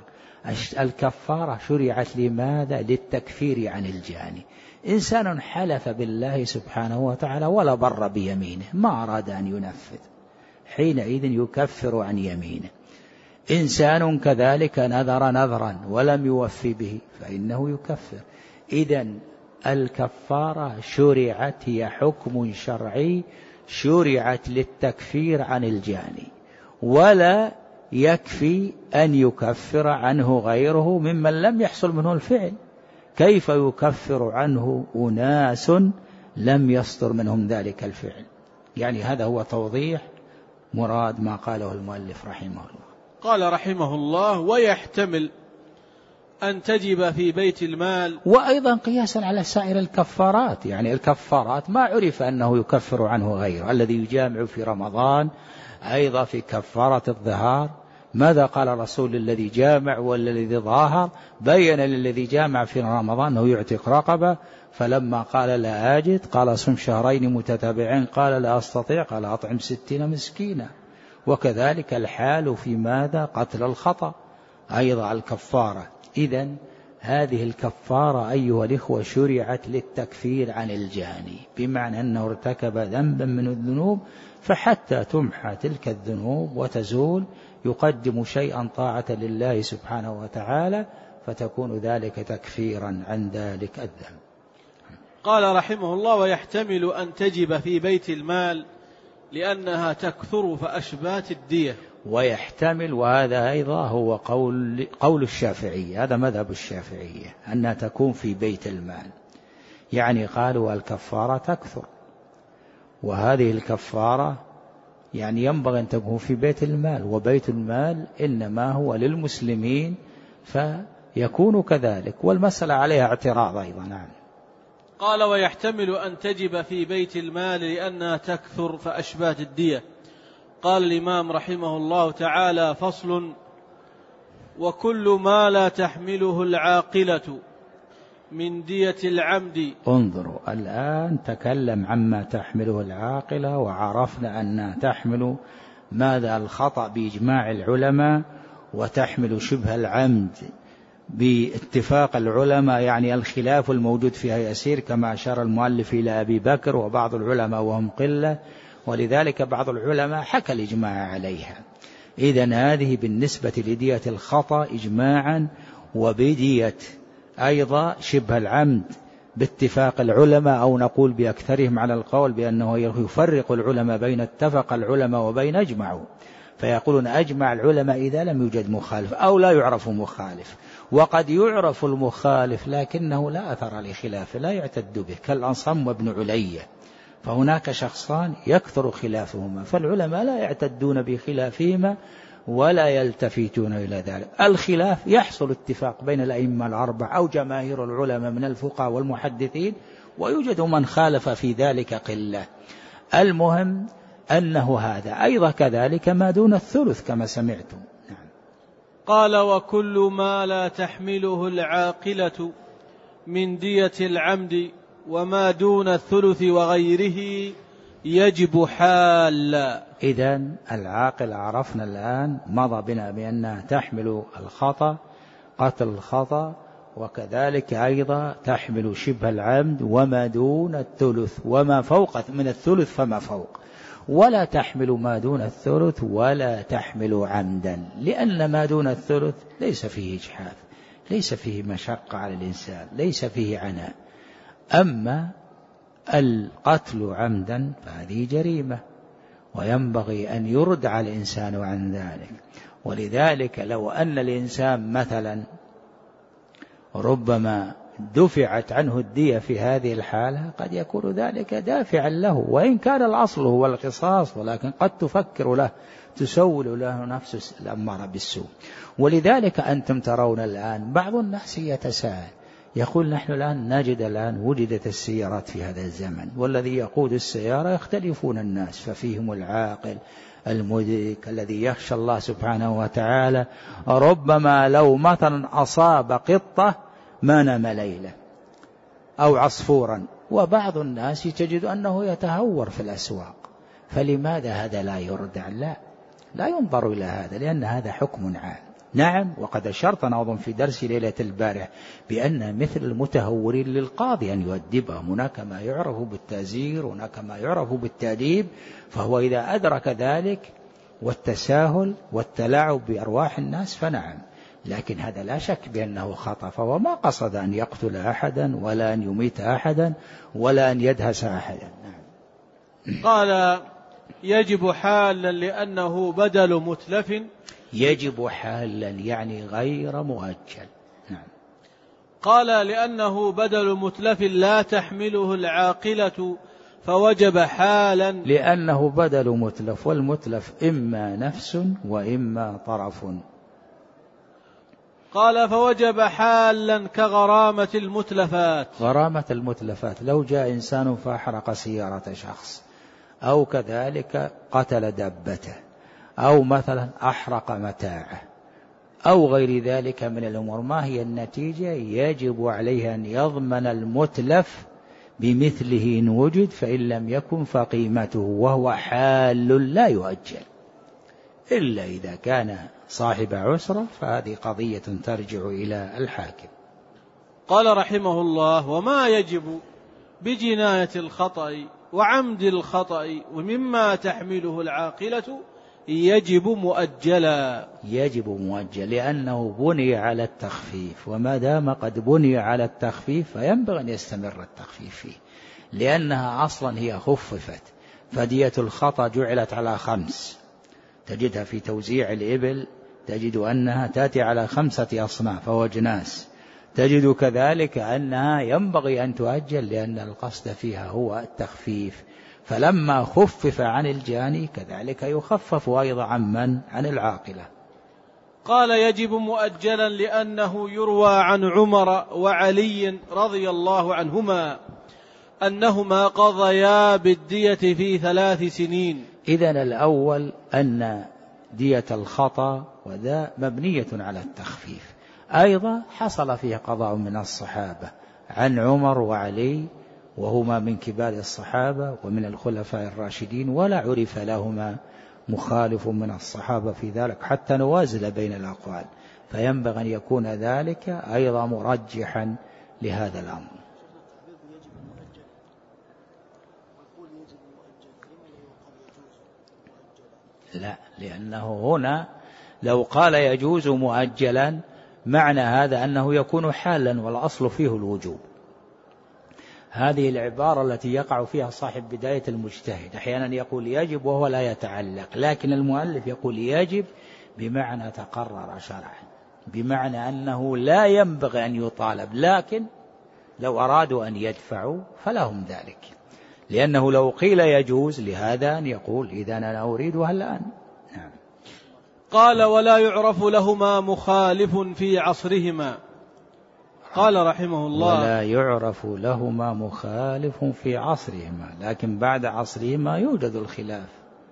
الكفارة شرعت لماذا؟ للتكفير عن الجاني. إنسان حلف بالله سبحانه وتعالى ولا بر بيمينه، ما أراد أن ينفذ، حينئذ يكفر عن يمينه. إنسان كذلك نذر نذرا ولم يوفي به فإنه يكفر. إذن الكفارة شرعت، هي حكم شرعي شرعت للتكفير عن الجاني، ولا يكفي أن يكفر عنه غيره ممن لم يحصل منه الفعل. كيف يكفر عنه أناس لم يصدر منهم ذلك الفعل؟ يعني هذا هو توضيح مراد ما قاله المؤلف رحمه الله. قال رحمه الله: ويحتمل أن تجب في بيت المال. وأيضا قياسا على سائر الكفارات، يعني الكفارات ما عرف أنه يكفر عنه غيره. الذي يجامع في رمضان أيضا في كفارة الظهار، ماذا قال الرسول؟ الذي جامع والذي ظاهر، بين للذي جامع في رمضان أنه يعتق رقبة، فلما قال لا أجد قال صم شهرين متتابعين، قال لا أستطيع قال أطعم ستين مسكينا. وكذلك الحال في ماذا؟ قتل الخطأ، أيضا الكفارة. إذن هذه الكفارة أيها الإخوة شرعت للتكفير عن الجاني، بمعنى أنه ارتكب ذنبا من الذنوب، فحتى تمحى تلك الذنوب وتزول يقدم شيئا طاعة لله سبحانه وتعالى، فتكون ذلك تكفيرا عن ذلك الذنب. قال رحمه الله: ويحتمل أن تجب في بيت المال لأنها تكثر فأشبات الدية. ويحتمل، وهذا أيضا هو قول, قول الشافعية، هذا مذهب الشافعية، أنها تكون في بيت المال. يعني قالوا الكفارة تكثر، وهذه الكفارة يعني ينبغي أن تكون في بيت المال، وبيت المال إنما هو للمسلمين فيكون كذلك، والمسألة عليها اعتراض أيضا. نعم. قال ويحتمل أن تجب في بيت المال لأنها تكثر فأشبات الدية. قال الإمام رحمه الله تعالى: فصل: وكل ما لا تحمله العاقلة من دية العمد. انظروا الآن تكلم عما تحمله العاقلة، وعرفنا أنها تحمل ماذا؟ الخطأ بإجماع العلماء، وتحمل شبه العمد باتفاق العلماء، يعني الخلاف الموجود فيها يسير كما أشار المؤلف إلى أبي بكر وبعض العلماء وهم قلة، ولذلك بعض العلماء حكى الإجماع عليها. إذن هذه بالنسبة لدية الخطأ إجماعا، وبدية أيضا شبه العمد باتفاق العلماء، أو نقول بأكثرهم على القول بأنه يفرق العلماء بين اتفق العلماء وبين أجمعوا، فيقولون أجمع العلماء إذا لم يوجد مخالف أو لا يعرف مخالف. وقد يعرف المخالف لكنه لا أثر لخلافه، لا يعتد به، كالأنصم وابن علية، فهناك شخصان يكثر خلافهما، فالعلماء لا يعتدون بخلافهما ولا يلتفتون إلى ذلك. الخلاف يحصل اتفاق بين الأئمة الأربعة أو جماهير العلماء من الفقهاء والمحدثين، ويوجد من خالف في ذلك قلة. المهم أنه هذا أيضا كذلك ما دون الثلث كما سمعتم. نعم. قال: وكل ما لا تحمله العاقلة من دية العمد وما دون الثلث وغيره يجب حالا. إذن العاقل عرفنا الآن مضى بنا بأنها تحمل الخطأ، قتل الخطأ، وكذلك أيضا تحمل شبه العمد وما دون الثلث، وما فوق من الثلث فما فوق، ولا تحمل ما دون الثلث ولا تحمل عمدا، لأن ما دون الثلث ليس فيه إجحاف، ليس فيه مشقة على الإنسان، ليس فيه عناء. أما القتل عمدا فهذه جريمة، وينبغي أن يردع الإنسان عن ذلك. ولذلك لو أن الإنسان مثلا ربما دفعت عنه الدية في هذه الحالة، قد يكون ذلك دافعا له، وإن كان الأصل هو القصاص، ولكن قد تفكر له، تسول له نفسه الأمارة بالسوء. ولذلك أنتم ترون الآن بعض الناس يتساءل، يقول: نحن الآن نجد الآن وجدت السيارات في هذا الزمن، والذي يقود السيارة يختلفون الناس، ففيهم العاقل المدرك الذي يخشى الله سبحانه وتعالى، ربما لو مثلا أصاب قطة ما نام ليلة أو عصفورا. وبعض الناس تجد أنه يتهور في الأسواق، فلماذا هذا لا يردع؟ لا لا ينظر إلى هذا، لأن هذا حكم عام. نعم، وقد أشرت أظن في درس ليلة البارح بأن مثل المتهورين للقاضي أن يؤدبهم، هناك ما يعرف بالتأزير، هناك ما يعرف بالتأديب، فهو إذا أدرك ذلك والتساهل والتلاعب بأرواح الناس فنعم، لكن هذا لا شك بأنه خطأ، فهو ما قصد أن يقتل أحدا ولا أن يميت أحدا ولا أن يدهس أحدا. نعم. قال: يجب حالا لأنه بدل متلف. يجب حالا يعني غير مؤجل. نعم. قال: لأنه بدل متلف لا تحمله العاقلة فوجب حالا. لأنه بدل متلف، والمتلف إما نفس وإما طرف. قال: فوجب حالا كغرامة المتلفات. غرامة المتلفات، لو جاء إنسان فأحرق سيارة شخص، أو كذلك قتل دابته، أو مثلا أحرق متاعه، أو غير ذلك من الأمور، ما هي النتيجة؟ يجب عليه أن يضمن المتلف بمثله إن وجد، فإن لم يكن فقيمته، وهو حال لا يؤجل، إلا إذا كان صاحب عسرة، فهذه قضية ترجع إلى الحاكم. قال رحمه الله: وما يجب بجناية الخطأ وعمد الخطأ ومما تحمله العاقلة يجب مؤجلا. يجب مؤجل لأنه بني على التخفيف، وما دام قد بني على التخفيف فينبغي أن يستمر التخفيف فيه، لأنها أصلا هي خففت، فدية الخطأ جعلت على خمس، تجدها في توزيع الإبل، تجد أنها تأتي على خمسة أصناف أو أجناس، تجد كذلك أنها ينبغي أن تؤجل لأن القصد فيها هو التخفيف، فلما خفف عن الجاني كذلك يخفف أيضا عن من؟ عن العاقلة. قال يجب مؤجلا لأنه يروى عن عمر وعلي رضي الله عنهما أنهما قضيا بالدية في ثلاث سنين. إذن الأول أن دية الخطأ وذا مبنية على التخفيف، أيضا حصل فيه قضاء من الصحابة عن عمر وعلي وهما من كبار الصحابة ومن الخلفاء الراشدين، ولا عرف لهما مخالف من الصحابة في ذلك حتى نوازل بين الأقوال، فينبغي أن يكون ذلك أيضا مرجحا لهذا الأمر. لا، لأنه هنا لو قال يجوز مؤجلا معنى هذا أنه يكون حالا والأصل فيه الوجوب. هذه العبارة التي يقع فيها صاحب بداية المجتهد، أحيانا يقول يجب وهو لا يتعلق، لكن المؤلف يقول يجب بمعنى تقرر شرعا، بمعنى أنه لا ينبغي أن يطالب، لكن لو أرادوا أن يدفعوا فلهم ذلك، لأنه لو قيل يجوز لهذا أن يقول إذا أنا أريدها الآن. نعم. قال ولا يعرف لهما مخالف في عصرهما. قال رحمه الله ولا يعرف لهما مخالف في عصرهما، لكن بعد عصرهما يوجد الخلاف.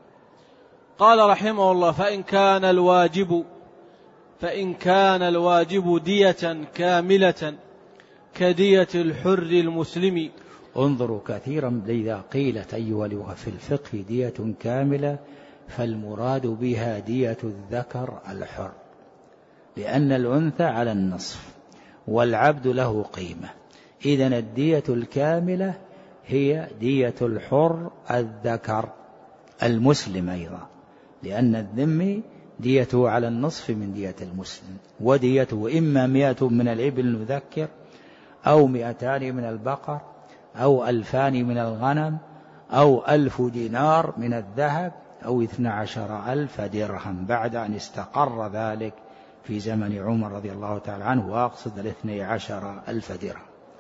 قال رحمه الله فإن كان الواجب فإن كان الواجب دية كاملة كدية الحر المسلم. انظروا كثيرا إذا قيلت أيها الأخوة في الفقه دية كاملة فالمراد بها دية الذكر الحر، لأن الأنثى على النصف والعبد له قيمة، إذن الدية الكاملة هي دية الحر الذكر المسلم أيضا، لأن الذمي ديته على النصف من دية المسلم، وديته إما مئة من الإبل نذكر أو مئتان من البقر أو ألفان من الغنم أو ألف دينار من الذهب أو اثنى عشر ألف درهم، بعد أن استقر ذلك في زمن عمر رضي الله تعالى عنه، وأقصد الاثني عشر ألف درهم.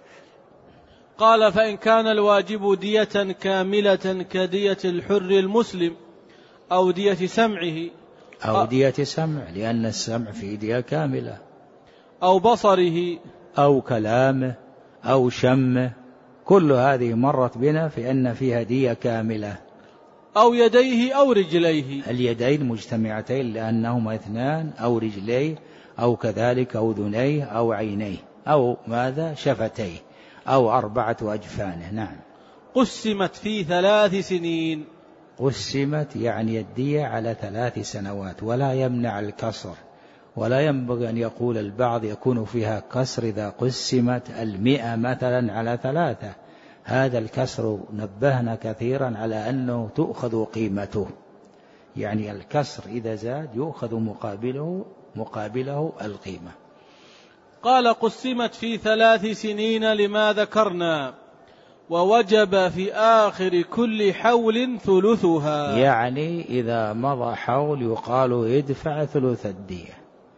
قال فإن كان الواجب دية كاملة كدية الحر المسلم أو دية سمعه أو دية سمع، لأن السمع فيه دية كاملة، أو بصره أو كلامه أو شمه، كل هذه مرت بنا في أن فيها دية كاملة. أو يديه أو رجليه، اليدين مجتمعتين لأنهما اثنان، أو رجليه أو كذلك أو ذنيه أو عينيه أو ماذا شفتيه أو أربعة أجفانه. نعم. قسمت في ثلاث سنين. قسمت يعني الدية على ثلاث سنوات، ولا يمنع الكسر، ولا ينبغي أن يقول البعض يكون فيها كسر إذا قسمت المئة مثلا على ثلاثة، هذا الكسر نبهنا كثيرا على أنه تؤخذ قيمته، يعني الكسر إذا زاد يؤخذ مقابله مقابله القيمة. قال قسمت في ثلاث سنين لما ذكرنا، ووجب في آخر كل حول ثلثها، يعني إذا مضى حول يقال ادفع ثلث الدية،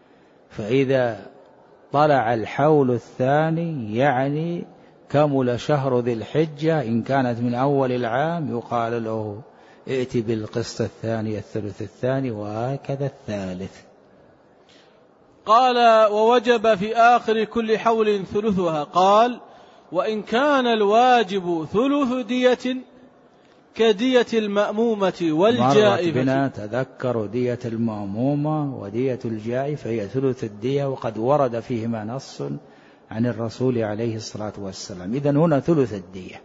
فإذا طلع الحول الثاني يعني كمل شهر ذي الحجة إن كانت من أول العام يقال له ائت بالقسط الثاني الثلث الثاني، وهكذا الثالث. قال ووجب في آخر كل حول ثلثها. قال وإن كان الواجب ثلث دية كدية المأمومة والجائفة. بنا تذكر دية المأمومة ودية الجائفة هي ثلث الدية، وقد ورد فيهما نص عن الرسول عليه الصلاة والسلام، إذن هنا ثلث الدية.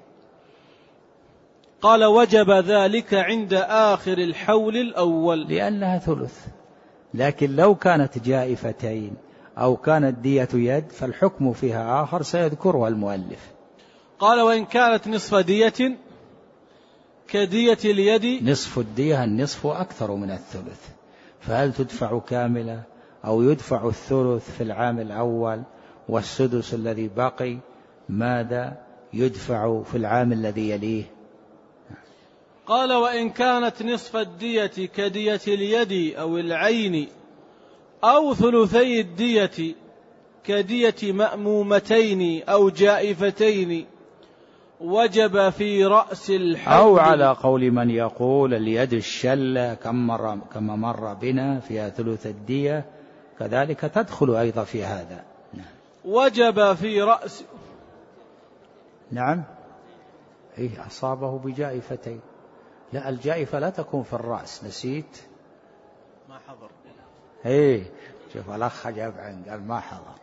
قال وجب ذلك عند آخر الحول الأول لأنها ثلث، لكن لو كانت جائفتين أو كانت دية يد فالحكم فيها آخر سيذكرها المؤلف. قال وإن كانت نصف دية كدية اليد. نصف الدية النصف أكثر من الثلث، فهل تدفع كاملة أو يدفع الثلث في العام الأول والسدس الذي بقي ماذا يدفع في العام الذي يليه؟ قال: وإن كانت نصف الدية كدية اليد أو العين أو ثلثي الدية كدية مأمومتين أو جائفتين وجب في رأس الحول. أو على قول من يقول اليد الشلة كما مر بنا فيها ثلث الدية كذلك تدخل أيضا في هذا. وجب في رأس. نعم. إيه أصابه بجائفتين. لا، الجائفة لا تكون في الرأس. نسيت ما حضر. إيه شوف الأخ جاب عن قال ما حضر.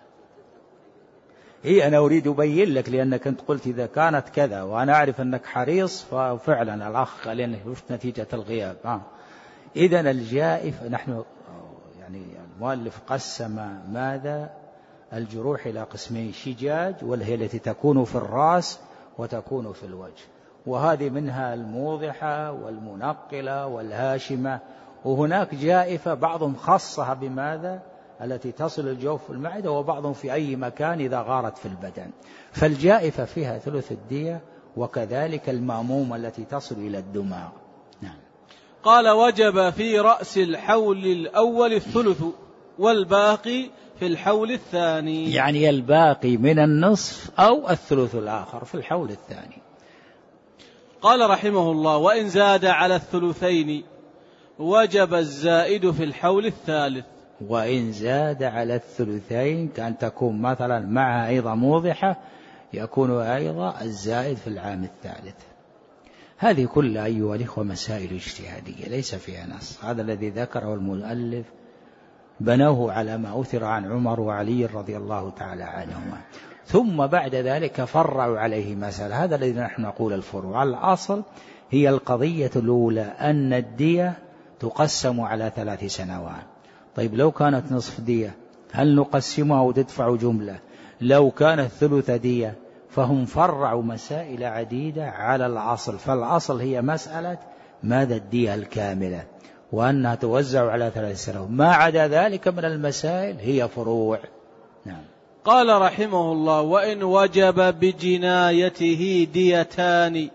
إيه أنا أريد أبين لك لأنك أنت قلت إذا كانت كذا وأنا أعرف أنك حريص، ففعلا الأخ قال لأنه وش نتيجة الغياب. آه. إذن الجائف نحن يعني المؤلف قسم ماذا الجروح إلى قسمين: شجاج وهي التي تكون في الرأس وتكون في الوجه، وهذه منها الموضحة والمنقلة والهاشمة، وهناك جائفة بعضهم خصها بماذا التي تصل الجوف المعدة، وبعضهم في أي مكان إذا غارت في البدن. فالجائفة فيها ثلث الدية، وكذلك المأمومة التي تصل إلى الدماغ. نعم. قال: وجب في رأس الحول الأول الثلث والباقي في الحول الثاني. يعني الباقي من النصف أو الثلث الآخر في الحول الثاني. قال رحمه الله: وإن زاد على الثلثين وجب الزائد في الحول الثالث. وإن زاد على الثلثين كان تكون مثلا معها أيضا موضحة، يكون أيضا الزائد في العام الثالث. هذه كلها أيها الإخوة مسائل اجتهادية ليس فيها نص. هذا الذي ذكره المؤلف بنوه على ما أثر عن عمر وعلي رضي الله تعالى عنهما، ثم بعد ذلك فرعوا عليه مسألة. هذا الذي نحن نقول الفروع. الأصل هي القضية الأولى أن الدية تقسم على ثلاث سنوات. طيب لو كانت نصف دية هل نقسمها وتدفع جملة؟ لو كانت ثلث دية فهم فرعوا مسائل عديدة على الأصل. فالأصل هي مسألة ماذا الدية الكاملة، وأنها توزع على ثلاث سنوات. ما عدا ذلك من المسائل هي فروع. نعم. قال رحمه الله: وإن وجب بجنايته ديتان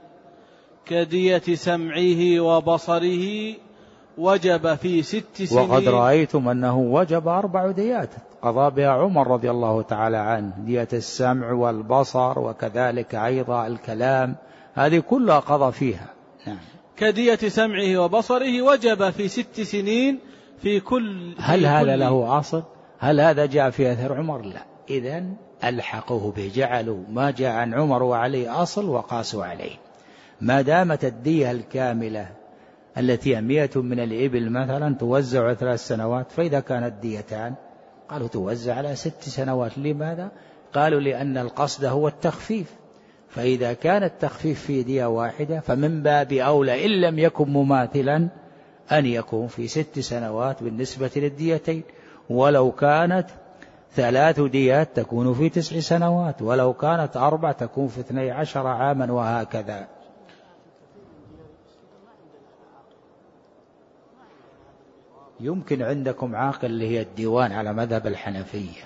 كدية سمعه وبصره وجب في ست سنين. وقد رأيتم أنه وجب أربع ديات قضى بها عمر رضي الله تعالى عنه: دية السمع والبصر وكذلك أيضا الكلام، هذه كلها قضى فيها. نعم. كدية سمعه وبصره وجب في ست سنين في كل. هل في هذا كل له أصل؟ هل هذا جاء في أثر عمر؟ لا. إذن ألحقوه به، جعلوا ما جاء عن عمر وعلي أصل وقاسوا عليه. ما دامت الدية الكاملة التي هي مئة من الإبل مثلا توزع على ثلاث سنوات، فإذا كانت ديتان قالوا توزع على ست سنوات. لماذا؟ قالوا لأن القصد هو التخفيف، فإذا كان التخفيف في دية واحدة فمن باب أولى إن لم يكن مماثلا أن يكون في ست سنوات بالنسبة للديتين، ولو كانت ثلاث ديات تكون في تسع سنوات، ولو كانت أربع تكون في اثني عشر عاما، وهكذا. يمكن عندكم عاقل اللي هي الديوان على مذهب الحنفية،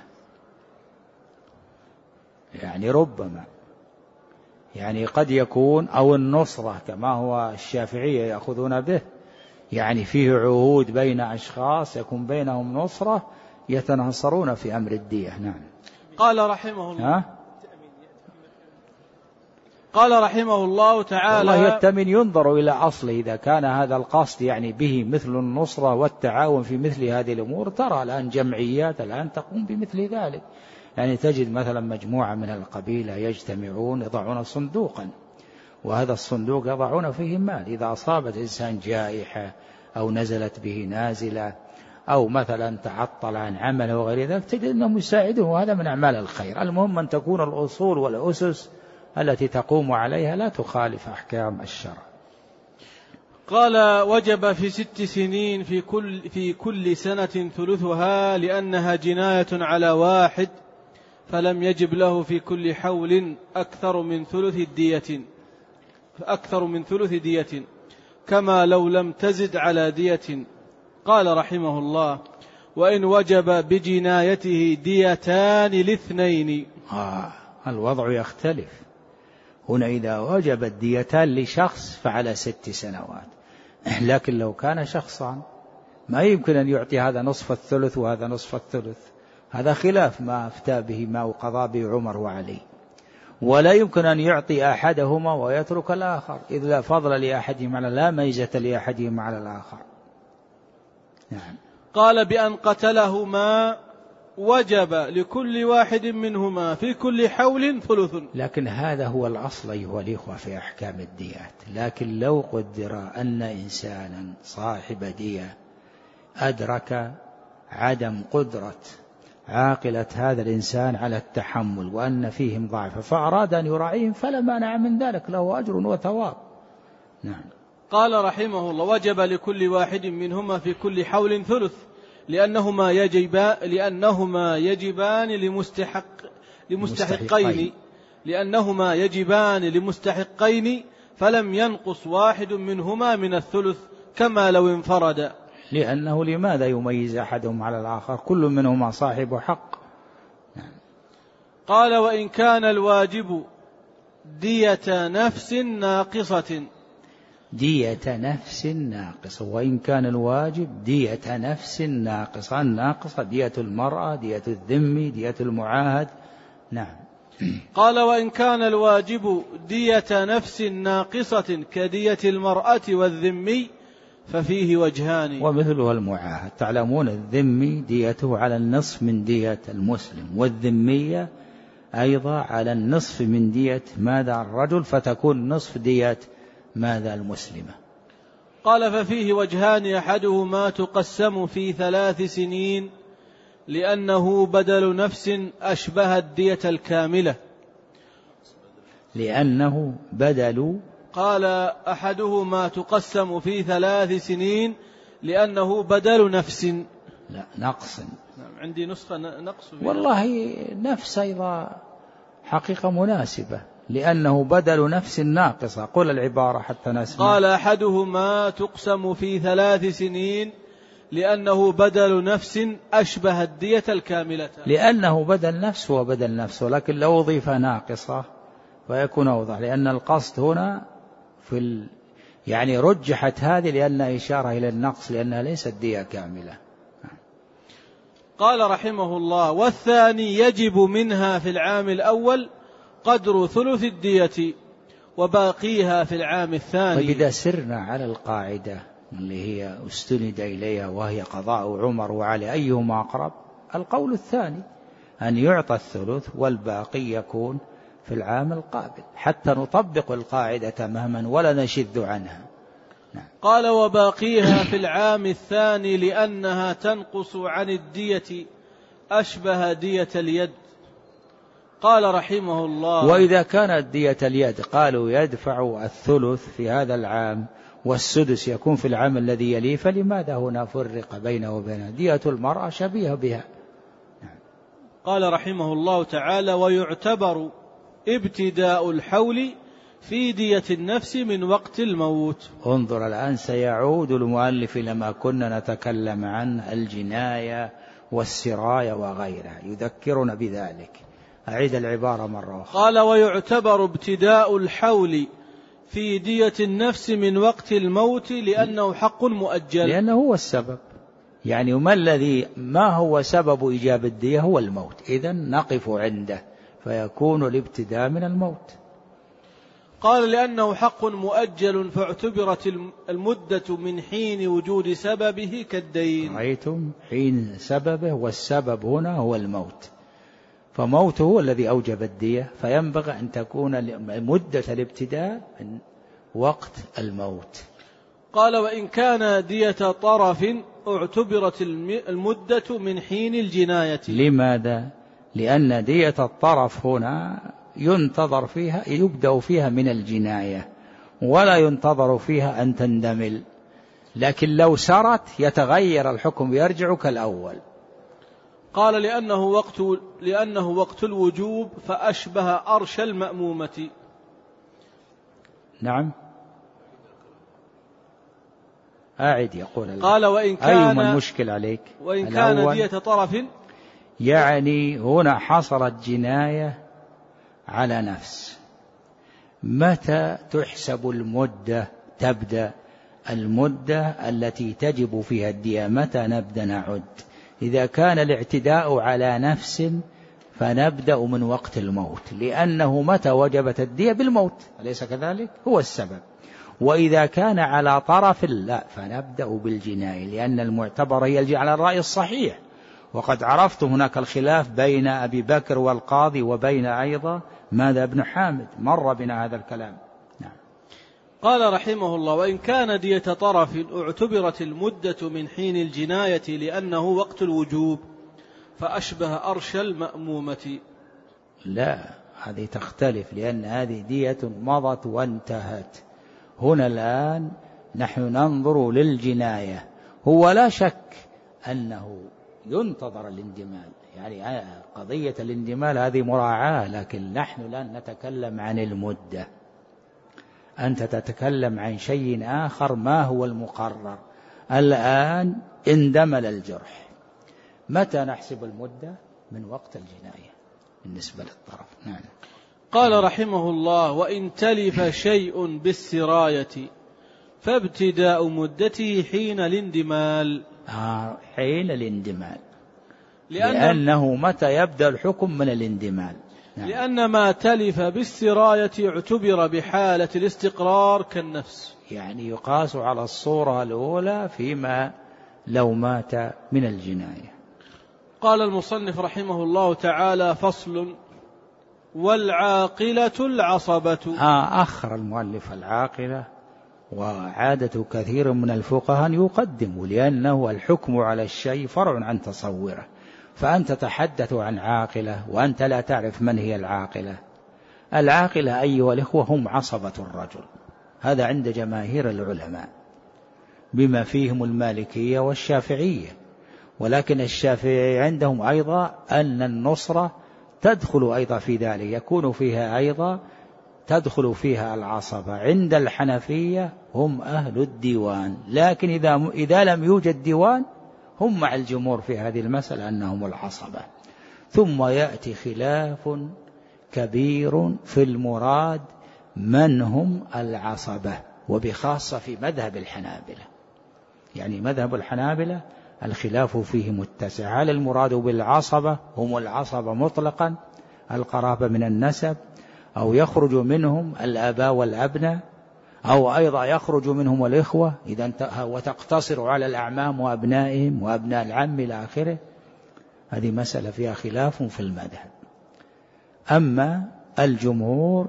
يعني ربما يعني قد يكون، أو النصرة كما هو الشافعية يأخذون به، يعني فيه عهود بين أشخاص يكون بينهم نصرة يتناصرون في أمر الدية. نعم. قال رحمه الله ها؟ قال رحمه الله تعالى: والله يتمن ينظر إلى أصل. إذا كان هذا القصد يعني به مثل النصرة والتعاون في مثل هذه الأمور، ترى الآن جمعيات الآن تقوم بمثل ذلك. يعني تجد مثلا مجموعة من القبيلة يجتمعون يضعون صندوقا، وهذا الصندوق يضعون فيه مال. إذا أصابت إنسان جائحة أو نزلت به نازلة أو مثلا تعطل عن عمله وغير ذلك تجد أنهم يساعدون، وهذا من أعمال الخير. المهم أن تكون الأصول والأسس التي تقوم عليها لا تخالف أحكام الشرع. قال: وجب في ست سنين في كل, في كل سنة ثلثها، لأنها جناية على واحد، فلم يجب له في كل حول أكثر من ثلث دية أكثر من ثلث دية كما لو لم تزد على دية. قال رحمه الله: وإن وجب بجنايته ديتان لاثنين. آه الوضع يختلف. هنا إذا وجبت ديتان لشخص فعلى ست سنوات، لكن لو كان شخصان ما يمكن أن يعطي هذا نصف الثلث وهذا نصف الثلث، هذا خلاف ما أفتى به ما وقضى به عمر وعلي. ولا يمكن أن يعطي أحدهما ويترك الآخر، إذ لا فضل لأحدهما على لا ميزة لأحدهما على الآخر. نعم. قال بأن قتلهما وجب لكل واحد منهما في كل حول ثلث. لكن هذا هو الأصل أيها الإخوة في أحكام الديات. لكن لو قدر أن إنسانا صاحب دية أدرك عدم قدرة عاقلة هذا الإنسان على التحمل وأن فيهم ضعف فأراد أن يراعيهم فلا مانع من ذلك، له أجر وثواب. نعم. قال رحمه الله وجب لكل واحد منهما في كل حول ثلث لأنهما يجبان لأنهما يجبان لمستحق لمستحقين لأنهما يجبان لمستحقين فلم ينقص واحد منهما من الثلث كما لو انفرد. لأنه لماذا يميز أحدهم على الآخر؟ كل منهما صاحب حق. نعم. قال وإن كان الواجب دية نفس ناقصة دية نفس ناقصة وإن كان الواجب دية نفس ناقصة. الناقصة دية المرأة، دية الذمي، دية المعاهد. نعم. قال وإن كان الواجب دية نفس ناقصة كدية المرأة والذمي ففيه وجهان. ومثلها المعاهد. تعلمون الذمي ديته على النصف من دية المسلم، والذمية أيضا على النصف من دية ماذا الرجل، فتكون نصف دية ماذا المسلمة. قال ففيه وجهان أحدهما تقسم في ثلاث سنين لأنه بدل نفس أشبه الدية الكاملة. لأنه بدل قال أحدهما تقسم في ثلاث سنين لأنه بدل نفس. لا نقص. نعم عندي نسخة نقص. والله نفس أيضا حقيقة مناسبة لأنه بدل نفس ناقصة. قل العبارة حتى نسمع. قال أحدهما تقسم في ثلاث سنين لأنه بدل نفس أشبه الدية الكاملة. لأنه بدل نفس وبدل نفس، ولكن لو أضيف ناقصة فيكون أوضح، لأن القصد هنا في ال... يعني رجحت هذه لأنها إشارة إلى النقص لأنها ليست دية كاملة. قال رحمه الله والثاني يجب منها في العام الأول قدر ثلث الدية وباقيها في العام الثاني. وإذا سرنا على القاعدة اللي هي استند إليها وهي قضاء عمر وعلي أيهما أقرب، القول الثاني أن يعطى الثلث والباقي يكون في العام القابل حتى نطبق القاعدة تماما ولا نشذ عنها. نعم. قال وباقيها في العام الثاني لأنها تنقص عن الدية أشبه دية اليد. قال رحمه الله وإذا كانت دية اليد قالوا يدفع الثلث في هذا العام والسدس يكون في العام الذي يليه، فلماذا هنا فرق بينه وبينها؟ دية المرأة شبيهة بها. نعم. قال رحمه الله تعالى ويعتبر ابتداء الحول في دية النفس من وقت الموت. انظر الآن سيعود المؤلف لما كنا نتكلم عن الجناية والسراية وغيرها، يذكرنا بذلك. أعيد العبارة مرة أخرى. قال ويعتبر ابتداء الحول في دية النفس من وقت الموت لأنه حق مؤجل. لأنه هو السبب، يعني ما الذي ما هو سبب إيجاب الدية؟ هو الموت، إذن نقف عنده فيكون الابتداء من الموت. قال لأنه حق مؤجل فاعتبرت المدة من حين وجود سببه كالدين. رأيتم حين سببه، والسبب هنا هو الموت، فموته هو الذي أوجب الدية، فينبغي أن تكون مدة الابتداء من وقت الموت. قال وإن كان دية طرف اعتبرت المدة من حين الجناية. لماذا؟ لأن دية الطرف هنا ينتظر فيها يبدأ فيها من الجناية ولا ينتظر فيها أن تندمل، لكن لو سرت يتغير الحكم يرجع كالأول. قال لأنه وقت لأنه وقت الوجوب فأشبه أرش المأمومة. نعم. أعد يقول. قال وإن كان أيما المشكل عليك؟ وإن كان دية طرف، يعني هنا حصلت جناية على نفس متى تحسب المدة؟ تبدأ المدة التي تجب فيها الدية متى نبدأ نعد؟ إذا كان الاعتداء على نفس فنبدأ من وقت الموت، لأنه متى وجبت الدية؟ بالموت، أليس كذلك؟ هو السبب. وإذا كان على طرف لا فنبدأ بالجناية، لأن المعتبر هي على الرأي الصحيح. وقد عرفت هناك الخلاف بين أبي بكر والقاضي وبين أيضا ماذا ابن حامد، مر بنا هذا الكلام. نعم. قال رحمه الله: وإن كان دية طرف اعتبرت المدة من حين الجناية لأنه وقت الوجوب فأشبه أرش المأمومة. لا، هذه تختلف، لأن هذه دية مضت وانتهت. هنا الآن نحن ننظر للجناية. هو لا شك أنه ينتظر الاندمال، يعني قضية الاندمال هذه مراعاة، لكن نحن لا نتكلم عن المدة. أنت تتكلم عن شيء آخر ما هو المقرر. الآن اندمل الجرح، متى نحسب المدة؟ من وقت الجناية بالنسبة للطرف. نعم. قال رحمه الله: وإن تلف شيء بالسراية فابتداء مدته حين الاندمال. آه حين الاندمال، لأن لأنه متى يبدأ الحكم؟ من الاندمال. نعم. لأن ما تلف بالسراية اعتبر بحالة الاستقرار كالنفس، يعني يقاس على الصورة الأولى فيما لو مات من الجناية. قال المصنف رحمه الله تعالى: فصل: والعاقلة العصبة. آه أخر المؤلف العاقلة، وعادة كثير من الفقهاء يقدم، لأنه الحكم على الشيء فرع عن تصوره. فأنت تتحدث عن عاقلة وأنت لا تعرف من هي العاقلة. العاقلة أيها الإخوة هم عصبة الرجل، هذا عند جماهير العلماء بما فيهم المالكية والشافعية. ولكن الشافعي عندهم أيضا أن النصرة تدخل أيضا في ذلك، يكون فيها أيضا تدخل فيها العصبة. عند الحنفية هم أهل الديوان، لكن إذا, إذا لم يوجد ديوان هم مع الجمهور في هذه المسألة أنهم العصبة. ثم يأتي خلاف كبير في المراد من هم العصبة، وبخاصة في مذهب الحنابلة. يعني مذهب الحنابلة الخلاف فيه متسع، هل المراد بالعصبة هم العصبة مطلقا القرابة من النسب، أو يخرج منهم الآباء والأبناء، أو أيضا يخرج منهم الإخوة إذا انتهى وتقتصر على الأعمام وأبنائهم وأبناء العم إلى آخره. هذه مسألة فيها خلاف في المذهب. أما الجمهور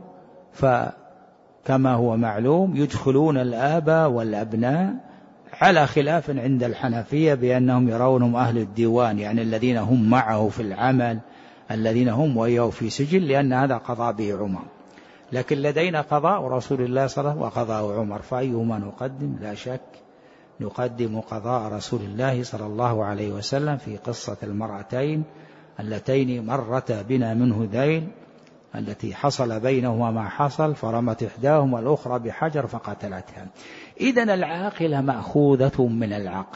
فكما هو معلوم يدخلون الآباء والأبناء، على خلاف عند الحنفية بأنهم يرونهم أهل الديوان، يعني الذين هم معه في العمل، الذين هم وإياه في سجن، لأن هذا قضى به عمر. لكن لدينا قضاء رسول الله صلى الله عليه وسلم وقضاء عمر، فأيهما نقدم؟ لا شك نقدم قضاء رسول الله صلى الله عليه وسلم في قصة المرأتين اللتين مرتا بنا من هذيل، التي حصل بينهما ما حصل، فرمت إحداهما الأخرى بحجر فقتلتها. إذن العاقلة مأخوذة من العقل،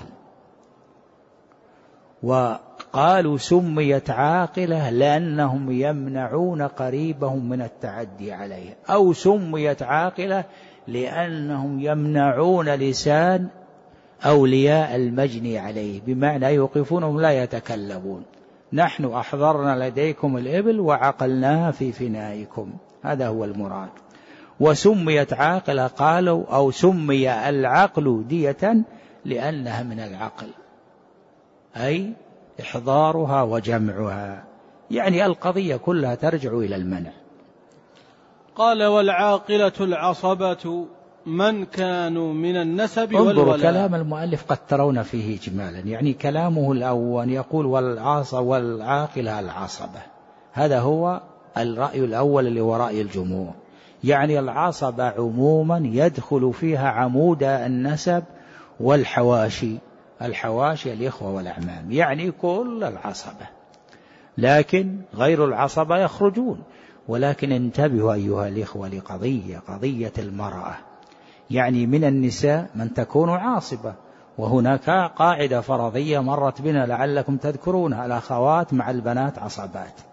وقالوا سميت عاقلة لأنهم يمنعون قريبهم من التعدي عليه، أو سميت عاقلة لأنهم يمنعون لسان أولياء المجني عليه، بمعنى يوقفونهم لا يتكلمون. نحن أحضرنا لديكم الإبل وعقلناها في فنائكم، هذا هو المراد. وسميت عاقلة قالوا أو سمي العقل دية لأنها من العقل، أي إحضارها وجمعها، يعني القضية كلها ترجع إلى المنع. قال: والعاقلة العصبة من كانوا من النسب والولاء. انظروا كلام المؤلف قد ترون فيه إجمالا، يعني كلامه الأول يقول والعاصة والعاقلة العصبة، هذا هو الرأي الأول اللي هو رأي الجمهور. يعني العصبة عموما يدخل فيها عمود النسب والحواشي، الحواشي الإخوة والأعمام، يعني كل العصبة، لكن غير العصبة يخرجون. ولكن انتبهوا أيها الإخوة لقضية قضية المرأة، يعني من النساء من تكون عاصبة، وهناك قاعدة فرضية مرت بنا لعلكم تذكرونها: الأخوات مع البنات عصبات،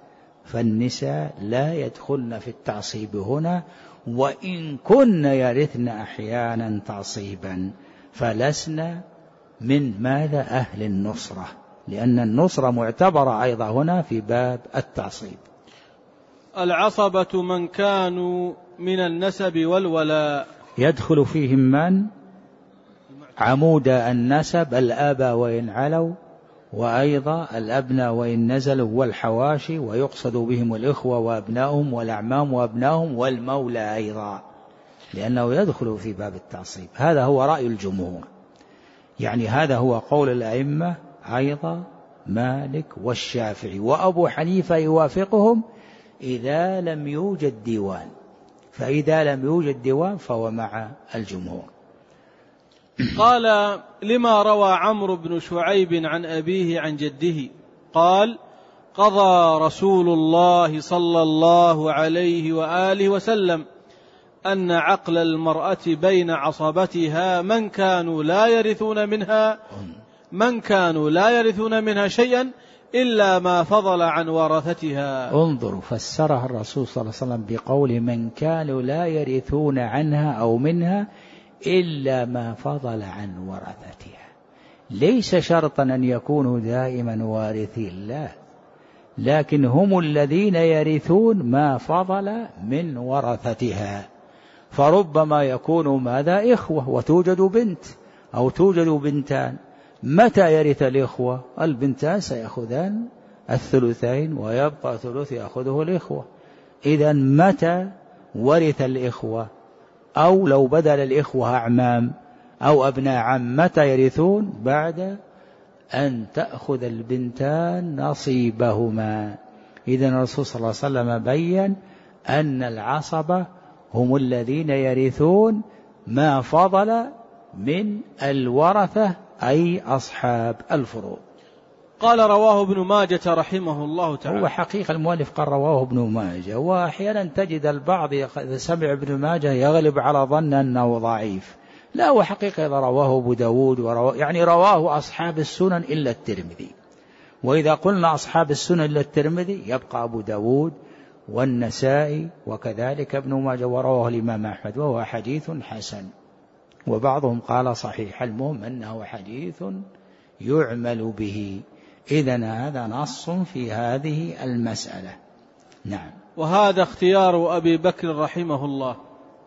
فالنساء لا يدخلن في التعصيب هنا، وإن كن يرثن أحيانا تعصيبا فلسن من ماذا أهل النصرة، لأن النصرة معتبرة أيضا هنا في باب التعصيب. العصبة من كانوا من النسب والولاء يدخل فيهم من عمود النسب الآبا وإن علوا، وأيضا الأبناء وإن نزلوا، والحواشي، ويقصد بهم الإخوة وأبنائهم والأعمام وأبنائهم والمولى أيضا، لأنه يدخل في باب التعصيب. هذا هو رأي الجمهور، يعني هذا هو قول الأئمة أيضا مالك والشافعي، وأبو حنيفة يوافقهم إذا لم يوجد ديوان، فإذا لم يوجد ديوان فهو مع الجمهور. قال: لما روى عمرو بن شعيب عن أبيه عن جده قال: قضى رسول الله صلى الله عليه وآله وسلم أن عقل المرأة بين عصبتها من كانوا لا يرثون منها من كانوا لا يرثون منها شيئا إلا ما فضل عن ورثتها. انظروا، فسرها الرسول صلى الله عليه وسلم بقول من كانوا لا يرثون عنها أو منها إلا ما فضل عن ورثتها. ليس شرطا أن يكونوا دائما وارثين، لا، لكن هم الذين يرثون ما فضل من ورثتها. فربما يكون ماذا إخوة وتوجد بنت أو توجد بنتان، متى يرث الإخوة؟ البنتان سيأخذان الثلثين ويبقى ثلث يأخذه الإخوة. إذن متى ورث الإخوة؟ أو لو بدل الإخوة أعمام أو أبناء عم متى يرثون؟ بعد أن تأخذ البنتان نصيبهما. إذن الرسول صلى الله عليه وسلم بيّن أن العصبة هم الذين يرثون ما فضل من الورثة، أي أصحاب الفروض. قال: رواه ابن ماجة رحمه الله تعالى. هو حقيقة المؤلف قال رواه ابن ماجة، وأحيانا تجد البعض إذا سمع ابن ماجة يغلب على ظن أنه ضعيف، لا، هو حقيقة إذا رواه أبو داود وروا... يعني رواه أصحاب السنن إلا الترمذي، وإذا قلنا أصحاب السنن إلا الترمذي يبقى أبو داود والنسائي وكذلك ابن ماجة، ورواه الإمام أحمد، وهو حديث حسن، وبعضهم قال صحيح. المهم أنه حديث يعمل به. إذن هذا نص في هذه المسألة. نعم. وهذا اختيار أبي بكر رحمه الله.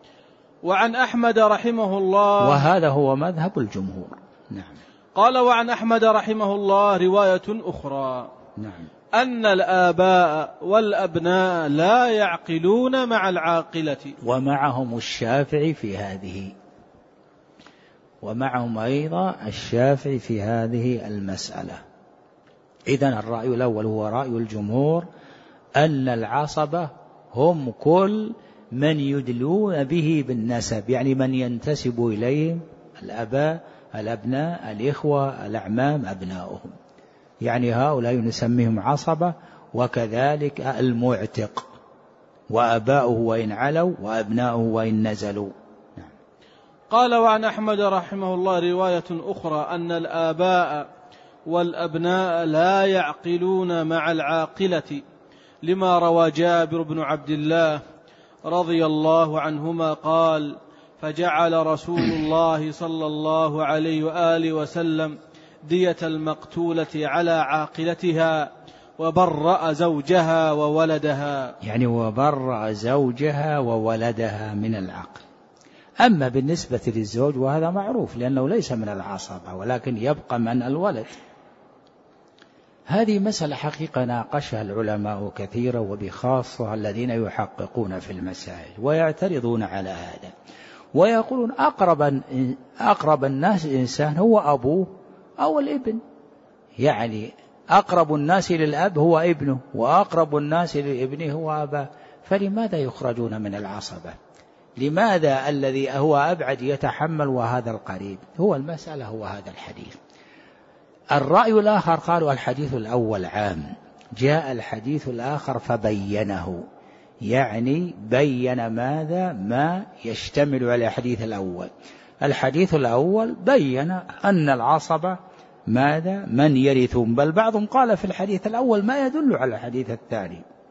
وعن أحمد رحمه الله، وهذا هو مذهب الجمهور. نعم. قال: وعن أحمد رحمه الله رواية أخرى، نعم، أن الآباء والأبناء لا يعقلون مع العاقلة. ومعهم الشافعي في هذه، ومعهم أيضا الشافعي في هذه المسألة. إذن الرأي الأول هو رأي الجمهور أن العصبة هم كل من يدلون به بالنسب، يعني من ينتسب إليهم الأباء الأبناء الإخوة الأعمام أبناؤهم، يعني هؤلاء نسميهم عصبة. وكذلك المعتق وأباؤه وإن علوا وأبناؤه وإن نزلوا. قال: وعن أحمد رحمه الله رواية أخرى، أن الآباء والأبناء لا يعقلون مع العاقلة، لما روى جابر بن عبد الله رضي الله عنهما قال: فجعل رسول الله صلى الله عليه وآله وسلم دية المقتولة على عاقلتها وبرأ زوجها وولدها، يعني وبرأ زوجها وولدها من العقل. أما بالنسبة للزوج وهذا معروف لأنه ليس من العصبة، ولكن يبقى من الولد. هذه مسألة حقيقة ناقشها العلماء كثيرا، وبخاصة الذين يحققون في المسائل ويعترضون على هذا، ويقولون أقرب, أقرب الناس إنسان هو أبوه أو الابن، يعني أقرب الناس للأب هو ابنه، وأقرب الناس للابن هو أباه، فلماذا يخرجون من العصبة؟ لماذا الذي هو أبعد يتحمل وهذا القريب؟ هو المسألة هو هذا الحديث. الرأي الآخر قالوا الحديث الأول عام، جاء الحديث الآخر فبينه، يعني بين ماذا ما يشتمل على الحديث الأول. الحديث الأول بين أن العصبة ماذا من يرثون، بل بعضهم قال في الحديث الأول ما يدل على الحديث الثاني.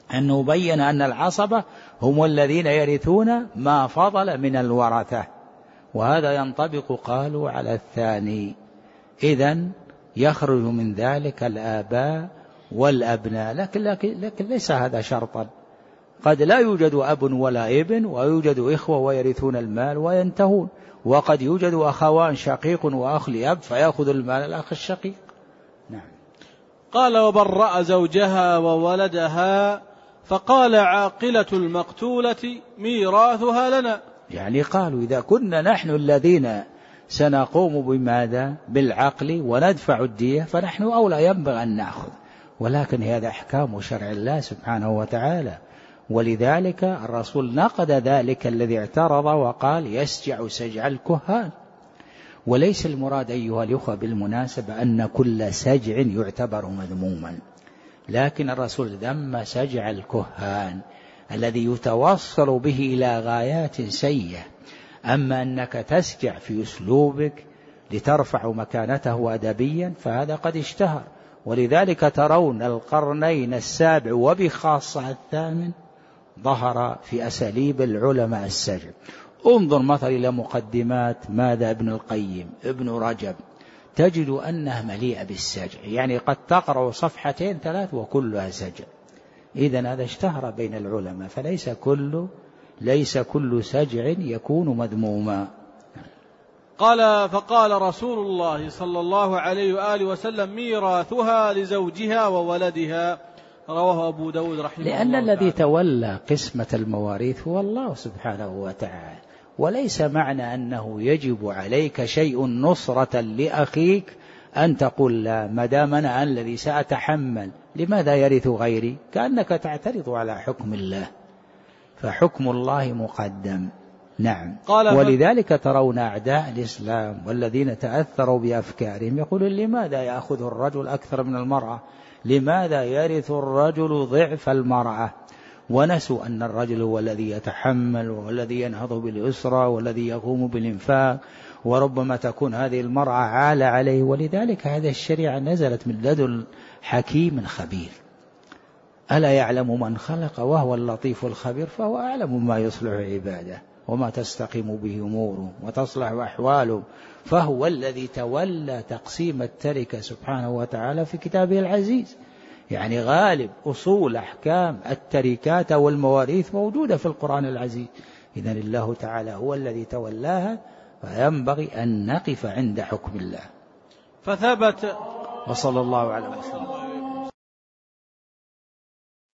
أنه بين أن العصبة هم الذين يرثون ما فضل من الورثة، وهذا ينطبق قالوا على الثاني. إذن يخرج من ذلك الآباء والأبناء، لكن, لكن, لكن ليس هذا شرطا. قد لا يوجد أب ولا ابن ويوجد إخوة ويرثون المال وينتهون، وقد يوجد أخوان شقيق وأخ لأب فيأخذ المال الأخ الشقيق. نعم. قال وبرأ زوجها وولدها فقال عاقلة المقتولة ميراثها لنا. يعني قالوا إذا كنا نحن الذين سنقوم بماذا؟ بالعقل وندفع الدية فنحن أولى ينبغي أن نأخذ، ولكن هذا أحكام شرع الله سبحانه وتعالى. ولذلك الرسول نقد ذلك الذي اعترض وقال يسجع سجع الكهان. وليس المراد أيها الأخوة بالمناسبة أن كل سجع يعتبر مذموما، لكن الرسول ذم سجع الكهان الذي يتوصل به إلى غايات سيئة. أما أنك تسجع في أسلوبك لترفع مكانته أدبيا فهذا قد اشتهر. ولذلك ترون القرنين السابع وبخاصة الثامن ظهر في أساليب العلماء السجع. انظر مثلا إلى مقدمات ماذا ابن القيم ابن رجب، تجد أنها مليئة بالسجع، يعني قد تقرأ صفحتين ثلاث وكلها سجع. إذن هذا اشتهر بين العلماء، فليس كل ليس كل سجع يكون مذموما. قال فقال رسول الله صلى الله عليه وآله وسلم ميراثها لزوجها وولدها. رواه أبو داود رحمه الله. لأن الذي تولى قسمة المواريث هو الله سبحانه وتعالى، وليس معنى أنه يجب عليك شيء نصرة لأخيك أن تقول لا ما دام أنا الذي سأتحمل لماذا يرث غيري، كأنك تعترض على حكم الله، فحكم الله مقدم. نعم. ولذلك ترون أعداء الإسلام والذين تأثروا بأفكارهم يقولون لماذا يأخذ الرجل أكثر من المرأة، لماذا يرث الرجل ضعف المرأة، ونسوا أن الرجل هو الذي يتحمل والذي ينهض بالأسرة والذي يقوم بالإنفاق، وربما تكون هذه المرأة عالة عليه. ولذلك هذه الشريعة نزلت من لدن حكيم خبير. ألا يعلم من خلق وهو اللطيف الخبير، فهو أعلم ما يصلح عباده وما تستقيم به أموره وتصلح أحواله، فهو الذي تولى تقسيم التركة سبحانه وتعالى في كتابه العزيز. يعني غالب أصول أحكام التركات والمواريث موجودة في القرآن العزيز. إذن الله تعالى هو الذي تولاها، فينبغي أن نقف عند حكم الله. فثبت. وصلى الله على وسلم.